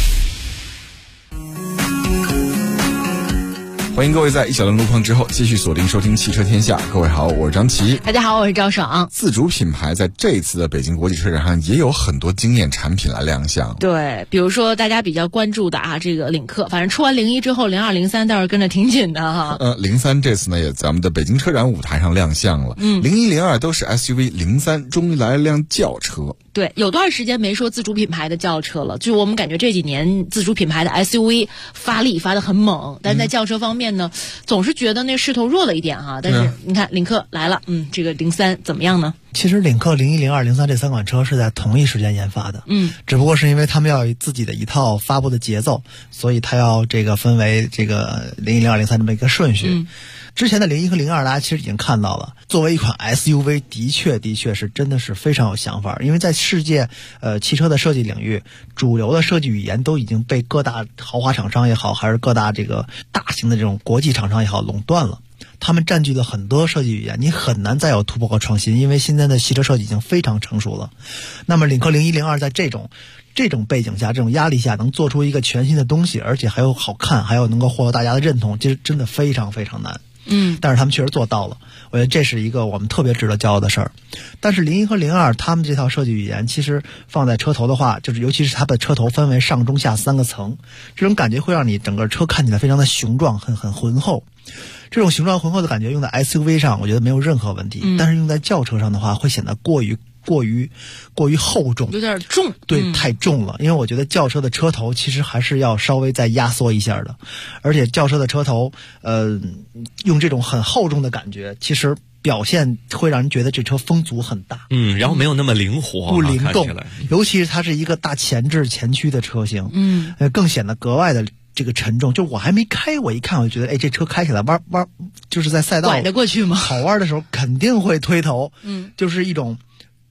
欢迎各位在一小段路况之后继续锁定收听汽车天下。各位好，我是张琪。 大家好，我是赵爽。 自主品牌在这一次的北京国际车展上也有很多惊艳产品来亮相。 对，比如说大家比较关注的这个领克，反正出完01之后，02、03倒是跟着挺紧的哈。 03这次呢也咱们的北京车展舞台上亮相了。01、02都是 SUV，03终于来了辆轿车。 对，有段时间没说自主品牌的轿车了，就我们感觉这几年自主品牌的 SUV 发力发得很猛，但是在轿车方面呢，总是觉得那势头弱了一点哈。但是你看领克来了，这个03怎么样呢？ 其实领克01、02、03这3款车是在同一时间研发的，只不过是因为他们要有自己的一套发布的节奏，所以他要这个分为这个01、02、03这么一个顺序。之前的01和02大家其实已经看到了，作为一款 SUV 的确是真的是非常有想法，因为在世界汽车的设计领域，主流的设计语言都已经被各大豪华厂商也好，还是各大这个大型的这种国际厂商也好垄断了。他们占据了很多设计语言，你很难再有突破和创新，因为现在的汽车设计已经非常成熟了。那么领克01、02在这种背景下，这种压力下，能做出一个全新的东西，而且还有好看，还有能够获得大家的认同，其实真的非常非常难。但是他们确实做到了，我觉得这是一个我们特别值得骄傲的事儿。但是01和02他们这套设计语言，其实放在车头的话，就是尤其是它的车头分为上中下3个层，这种感觉会让你整个车看起来非常的雄壮，很浑厚。这种雄壮浑厚的感觉用在 SUV 上，我觉得没有任何问题，但是用在轿车上的话，会显得过于厚重， 有点重。 对，太重了。因为我觉得轿车的车头其实还是要稍微再压缩一下的，而且轿车的车头用这种很厚重的感觉，其实表现会让人觉得这车风阻很大， 然后没有那么灵活， 不灵动，尤其是它是一个大前置前驱的车型，更显得格外的这个沉重。就我还没开，我一看我就觉得，这车开起来弯，就是在赛道拐得过去吗？ 跑弯的时候肯定会推头，就是一种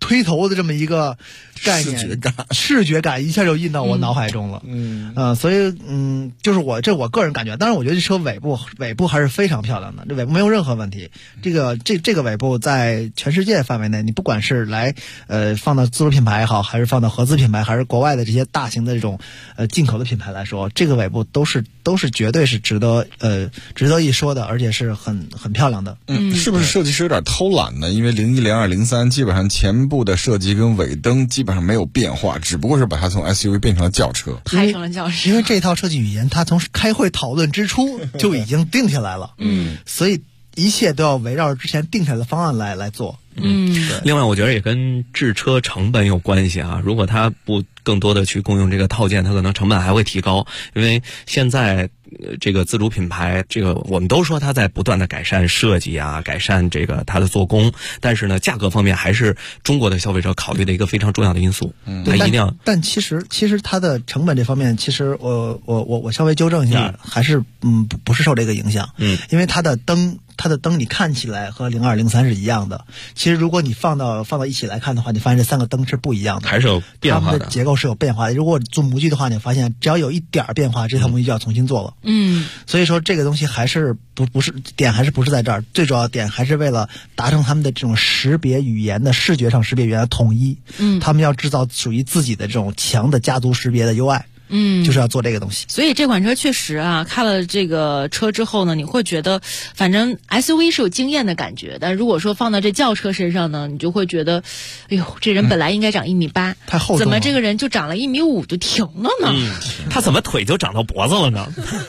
推头的这么一个概念，视觉感一下就印到我脑海中了。所以就是我个人感觉，当然我觉得这车尾部还是非常漂亮的，这尾部没有任何问题。这个尾部在全世界范围内，你不管是来放到自主品牌也好，还是放到合资品牌，还是国外的这些大型的这种进口的品牌来说，这个尾部都是绝对是值得一说的，而且是很漂亮的。 是不是设计师有点偷懒呢？因为01、02、03基本上前部的设计跟尾灯基本上没有变化，只不过是把它从 SUV 变成了轿车， 拍成了轿车。 因为这套设计语言，它从开会讨论之初就已经定下来了。所以一切都要围绕之前定下来的方案来做。 另外我觉得也跟制车成本有关系啊。如果它不更多的去共用这个套件，它可能成本还会提高。因为现在这个自主品牌，这个我们都说它在不断的改善设计啊，改善这个它的做工，但是呢，价格方面还是中国的消费者考虑的一个非常重要的因素。它一定要。 但其实它的成本这方面，其实我稍微纠正一下，还是不是受这个影响。因为它的灯你看起来和02、03是一样的，其实如果你放到一起来看的话，你发现这三个灯是不一样的， 还是有变化的， 它们的结构是有变化的。如果做模具的话，你发现只要有一点变化，这套模具就要重新做了。所以说这个东西还是不是点，还是不是在这儿，最主要的点还是为了达成他们的这种识别语言的视觉上识别语言的统一。他们要制造属于自己的这种强的家族识别的 UI。就是要做这个东西。 所以这款车确实啊，看了这个车之后呢，你会觉得反正 SUV 是有惊艳的感觉，但如果说放到这轿车身上呢，你就会觉得哎呦，这人本来应该长1.8米， 太厚重了， 怎么这个人就长了1.5米就停了呢？ 他怎么腿就长到脖子了呢？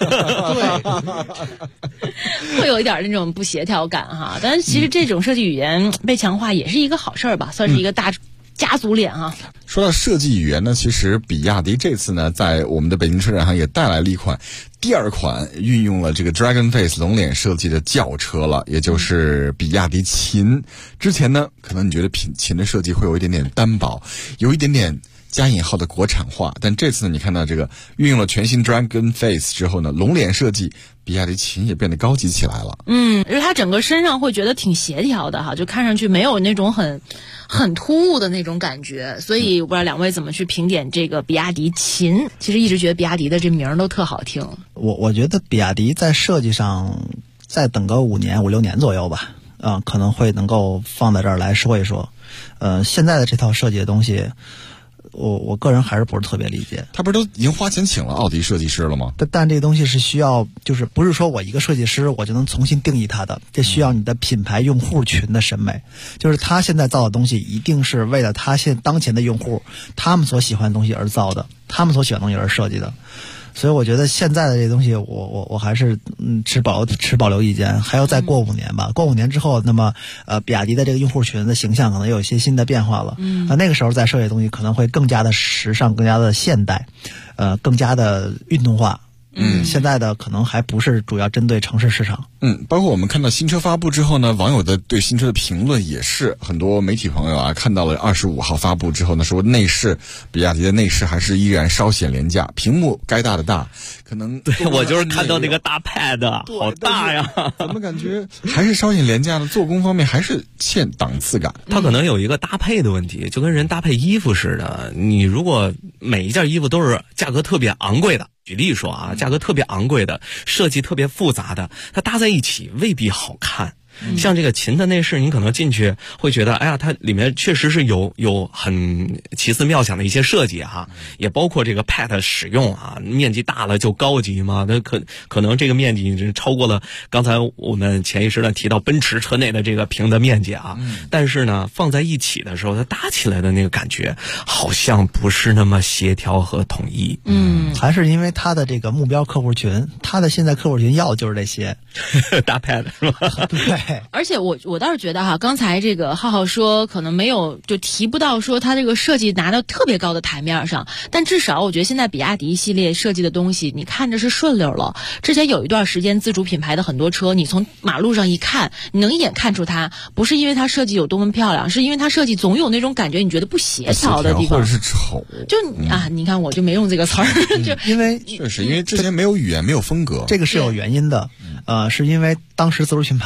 会有一点那种不协调感哈。但是其实这种设计语言被强化也是一个好事儿吧，算是一个大家族脸啊。 说到设计语言呢，其实比亚迪这次呢，在我们的北京车展上也带来了一款第二款运用了这个 Dragon Face 龙脸设计的轿车了，也就是比亚迪秦。之前呢，可能你觉得秦的设计会有一点点单薄，有一点点加引号的国产化，但这次呢，你看到这个运用了全新 Dragon Face 之后呢，龙脸设计，比亚迪秦也变得高级起来了。 就是它整个身上会觉得挺协调的哈，就看上去没有那种很突兀的那种感觉。所以我不知道两位怎么去评点这个比亚迪秦。其实一直觉得比亚迪的这名儿都特好听。 我觉得比亚迪在设计上再等个5、6年左右吧，可能会能够放在这儿来说一说。现在的这套设计的东西，我个人还是不是特别理解。 他不是都已经花钱请了奥迪设计师了吗？ 但这个东西是需要，就是不是说我一个设计师我就能重新定义它的，这需要你的品牌用户群的审美。就是他现在造的东西一定是为了他当前的用户他们所喜欢的东西而造的，他们所喜欢的东西而设计的。所以我觉得现在的这东西我还是持保留意见，还要再过5年吧。过5年之后，那么比亚迪的这个用户群的形象可能有一些新的变化了。那个时候再设计的东西可能会更加的时尚，更加的现代，更加的运动化。现在的可能还不是主要针对城市市场。 包括我们看到新车发布之后呢，网友的对新车的评论也是很多媒体朋友啊看到了25号发布之后呢，说内饰比亚迪的内饰还是依然稍显廉价，屏幕该大的大，可能对我就是看到那个大 pad 好大呀， 怎么感觉还是稍显廉价的，做工方面还是欠档次感。 它可能有一个搭配的问题，就跟人搭配衣服似的，你如果每一件衣服都是价格特别昂贵的，举例说啊，价格特别昂贵的，设计特别复杂的，它搭在一起未必好看。像这个秦的内饰，你可能进去会觉得，哎呀，它里面确实是有很奇思妙想的一些设计哈，也包括这个 pad 使用啊，面积大了就高级嘛，那可能这个面积超过了刚才我们前一时段提到奔驰车内的这个屏的面积啊，但是呢，放在一起的时候，它搭起来的那个感觉好像不是那么协调和统一。 还是因为它的这个目标客户群，它的现在客户群要的就是这些搭 pad 是吧？ 对。 而且我倒是觉得哈，刚才这个浩浩说可能没有就提不到说他这个设计拿到特别高的台面上，但至少我觉得现在比亚迪系列设计的东西你看着是顺溜了。之前有一段时间自主品牌的很多车，你从马路上一看，你能一眼看出它不是因为它设计有多么漂亮，是因为它设计总有那种感觉你觉得不协调的地方， 或者是丑。 就你看我就没用这个词儿，就因为确实因为之前没有语言没有风格， 这个是有原因的。是因为当时自主品牌其实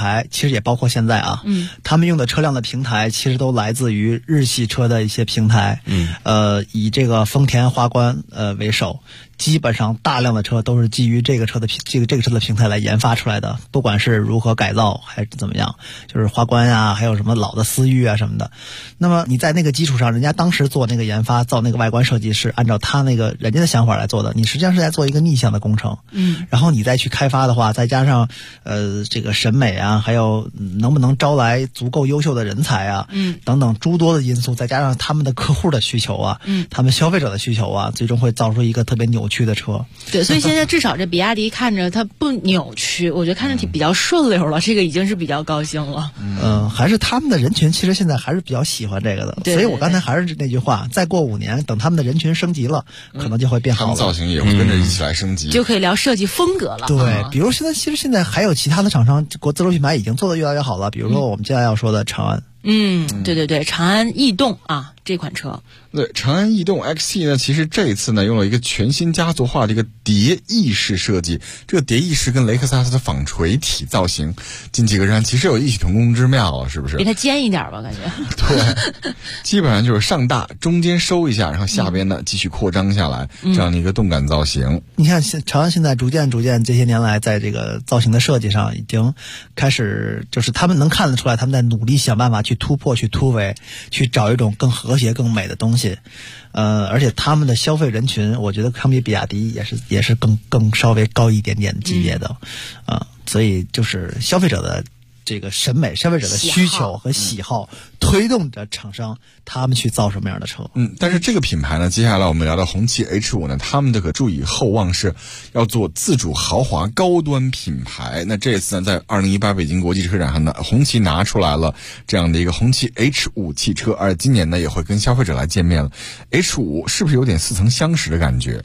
实也包括现在啊，他们用的车辆的平台其实都来自于日系车的一些平台，以这个丰田、花冠为首。基本上大量的车都是基于这个车的平台来研发出来的，不管是如何改造还是怎么样，就是花冠呀，还有什么老的思域啊什么的。那么你在那个基础上，人家当时做那个研发造那个外观设计是按照他那个人家的想法来做的，你实际上是在做一个逆向的工程。然后你再去开发的话，再加上这个审美啊，还有能不能招来足够优秀的人才啊，等等诸多的因素，再加上他们的客户的需求啊，他们消费者的需求啊，最终会造出一个特别扭曲的车。 对，所以现在至少这比亚迪看着它不扭曲，我觉得看着比较顺溜了，这个已经是比较高兴了。 还是他们的人群其实现在还是比较喜欢这个的。 对， 所以我刚才还是那句话，再过5年，等他们的人群升级了，可能就会变好了。 他们造型也会跟着一起来升级， 就可以聊设计风格了。 对，比如现在还有其他的厂商自主品牌已经做得越来越好了，比如说我们接下来要说的长安。 对，长安逸动啊，这款车。 对，长安逸动 XT 呢，其实这一次呢用了一个全新家族化的一个蝶翼式设计，这个蝶翼式跟雷克萨斯的纺锤体造型，近几个人其实有异曲同工之妙了，是不是？ 比它尖一点吧，感觉。 对，基本上就是上大，中间收一下，然后下边呢继续扩张下来，这样的一个动感造型。 你看，长安现在逐渐这些年来，在这个造型的设计上，已经开始就是他们能看得出来，他们在努力想办法去突破、去突围，去找一种更和谐、更美的东西。而且他们的消费人群，我觉得相比比亚迪也是更稍微高一点点级别的，所以就是消费者的这个审美、消费者的需求和喜好推动着厂商他们去造什么样的车。 但是这个品牌呢，接下来我们聊到红旗 H5 呢，他们的可注意厚望是要做自主豪华高端品牌。那这次呢，在2018北京国际车展上呢，红旗拿出来了这样的一个红旗 H5 汽车，而今年呢也会跟消费者来见面了。H5 是不是有点似曾相识的感觉？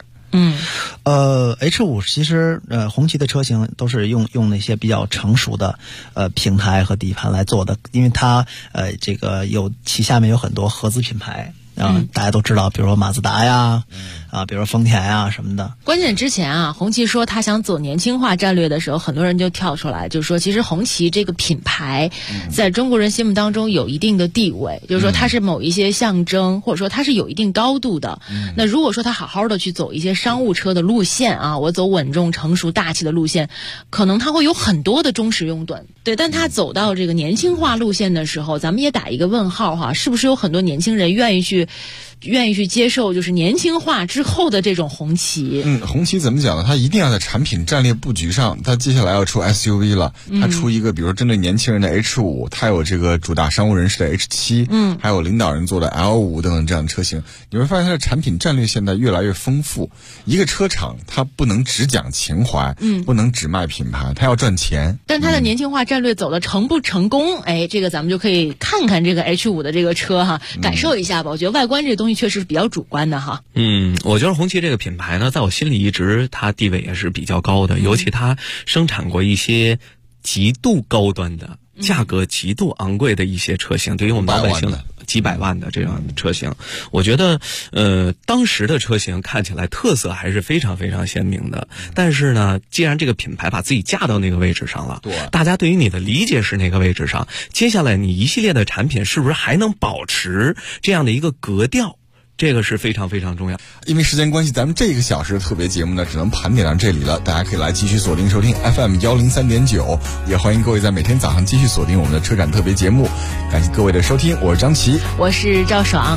H5 其实红旗的车型都是用那些比较成熟的平台和底盘来做的，因为它这个旗下面有很多合资品牌。大家都知道，比如说马自达呀，比如说丰田呀什么的。 关键之前红旗说他想走年轻化战略的时候，很多人就跳出来，就是说其实红旗这个品牌在中国人心目当中有一定的地位，就是说它是某一些象征，或者说它是有一定高度的。那如果说他好好的去走一些商务车的路线我走稳重、成熟、大气的路线，可能他会有很多的忠实拥趸。对，但他走到这个年轻化路线的时候，咱们也打一个问号是不是有很多年轻人愿意去接受就是年轻化之后的这种红旗。 红旗怎么讲呢？它一定要在产品战略布局上，它接下来要出 SUV 了，它出一个比如针对年轻人的 H5， 它有这个主打商务人士的 H7，还有领导人做的 L5 等等这样的车型。你会发现它的产品战略现在越来越丰富。一个车厂它不能只讲情怀，不能只卖品牌，它要赚钱。 但它的年轻化战略走的成不成功，这个咱们就可以看看这个 H5 的这个车感受一下吧。我觉得外观这东西确实是比较主观的我觉得红旗这个品牌呢，在我心里一直它地位也是比较高的，尤其它生产过一些极度高端的、价格极度昂贵的一些车型，对于我们老百姓几百万的这样的车型，我觉得当时的车型看起来特色还是非常非常鲜明的。但是呢，既然这个品牌把自己架到那个位置上了，大家对于你的理解是那个位置上，接下来你一系列的产品是不是还能保持这样的一个格调？这个是非常非常重要。 因为时间关系，咱们这个小时的特别节目呢，只能盘点到这里了。大家可以来继续锁定收听 FM 103.9，也欢迎各位在每天早上继续锁定我们的车展特别节目。感谢各位的收听，我是张琪， 我是赵爽。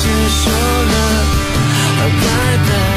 说了拜拜。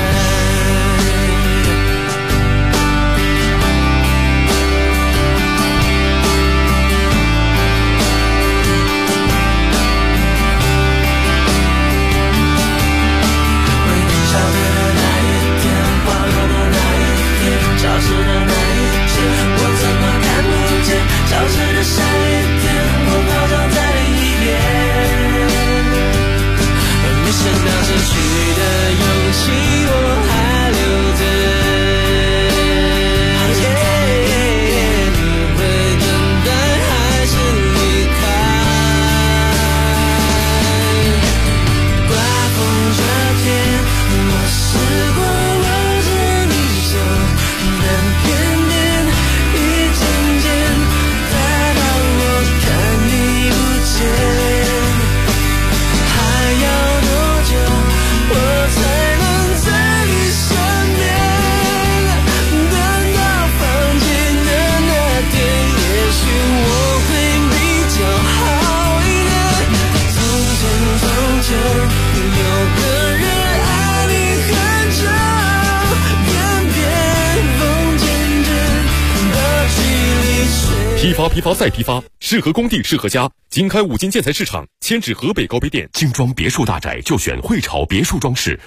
批发再批发，适合工地适合家。经开五金建材市场，迁至河北高碑店。精装别墅大宅就选汇潮别墅装饰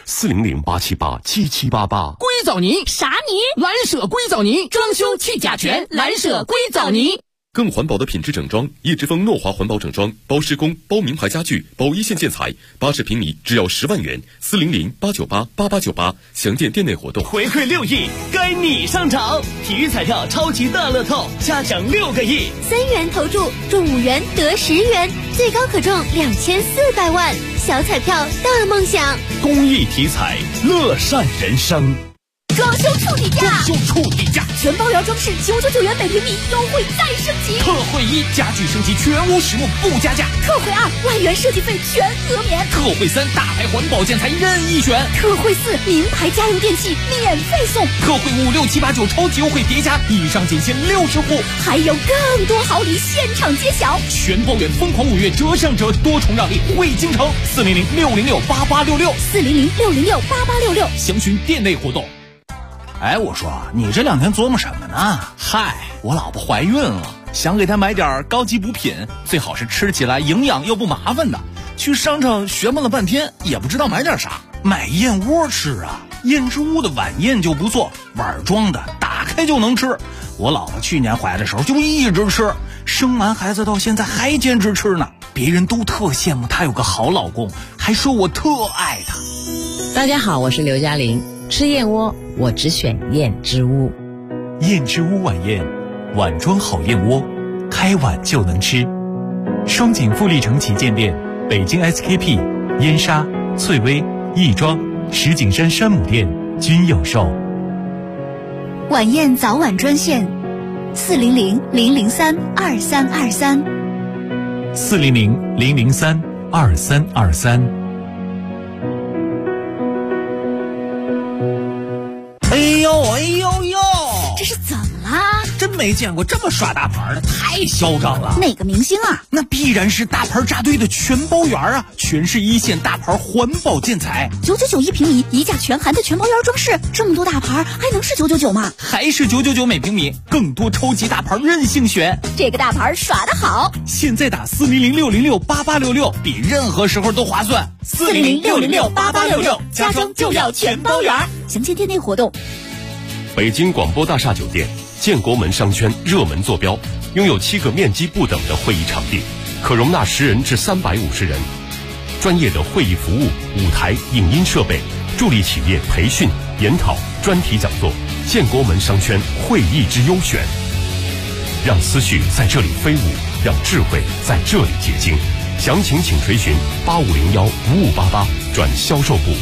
，400-878-7788。 硅藻泥啥泥？蓝舍硅藻泥，装修去甲醛，蓝舍硅藻泥。 更环保的品质整装，叶之峰诺华环保整装，包施工，包名牌家具，包一线建材，80平米只要10万元，400-898-8898，详见店内活动。 回馈6亿，该你上场！体育彩票超级大乐透，加奖6个亿 ，3元投注中5元得10元，最高可中2400万，小彩票大梦想。 公益体彩，乐善人生。 装修处底价， 装修处底价， 全包圆装饰999元每平米，优惠再升级。 特惠1，家具升级全屋实木不加价。 特惠2，万元设计费全额免。 特惠3，大牌环保建材任意选。 特惠4，名牌家用电器免费送。 特惠5、6、7、8、9超级优惠叠加，以上仅限60户， 还有更多好礼现场揭晓。 全包圆疯狂5月折上折，多重让利惠京城，400-606-8866，400-606-8866，详询店内活动。 哎，我说你这2天琢磨什么呢？嗨，我老婆怀孕了，想给她买点高级补品，最好是吃起来营养又不麻烦的。去商场学问了半天，也不知道买点啥。买燕窝吃啊，燕之屋的晚宴就不错，碗装的，打开就能吃。我老婆去年怀的时候就一直吃，生完孩子到现在还坚持吃呢。别人都特羡慕她有个好老公，还说我特爱她。 大家好，我是刘嘉玲。吃燕窝，我只选燕之屋。 燕之屋晚宴，碗装好燕窝，开碗就能吃。双井富力城旗舰店、北京 SKP、燕莎、翠微、亦庄、石景山山姆店均有售。 晚宴早晚专线：400-003-2323。 400-003-2323。 哎呦， 这是怎么啦？ 真没见过这么耍大牌的，太嚣张了。 哪个明星啊？ 那必然是大牌扎堆的全包圆啊，全是一线大牌环保建材 ，999一平米，一价全含的全包圆装饰，这么多大牌还能是999吗？ 还是999每平米，更多超级大牌任性选。 这个大牌耍得好， 现在打400-606-8866，比任何时候都划算。 400-606-8866，家装就要全包圆。详见店内活动。 北京广播大厦酒店建国门商圈热门坐标，拥有7个面积不等的会议场地，可容纳10人至350人。专业的会议服务、舞台、影音设备，助力企业培训、研讨、专题讲座。建国门商圈会议之优选，让思绪在这里飞舞，让智慧在这里结晶。详情请垂询8501-5588转销售部。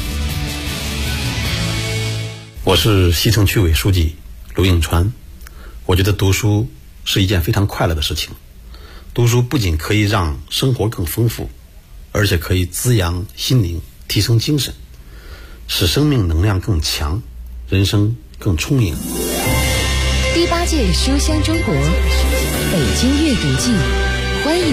我是西城区委书记卢应川。我觉得读书是一件非常快乐的事情。读书不仅可以让生活更丰富，而且可以滋养心灵，提升精神，使生命能量更强，人生更充盈。 第8届书香中国北京阅读季，欢迎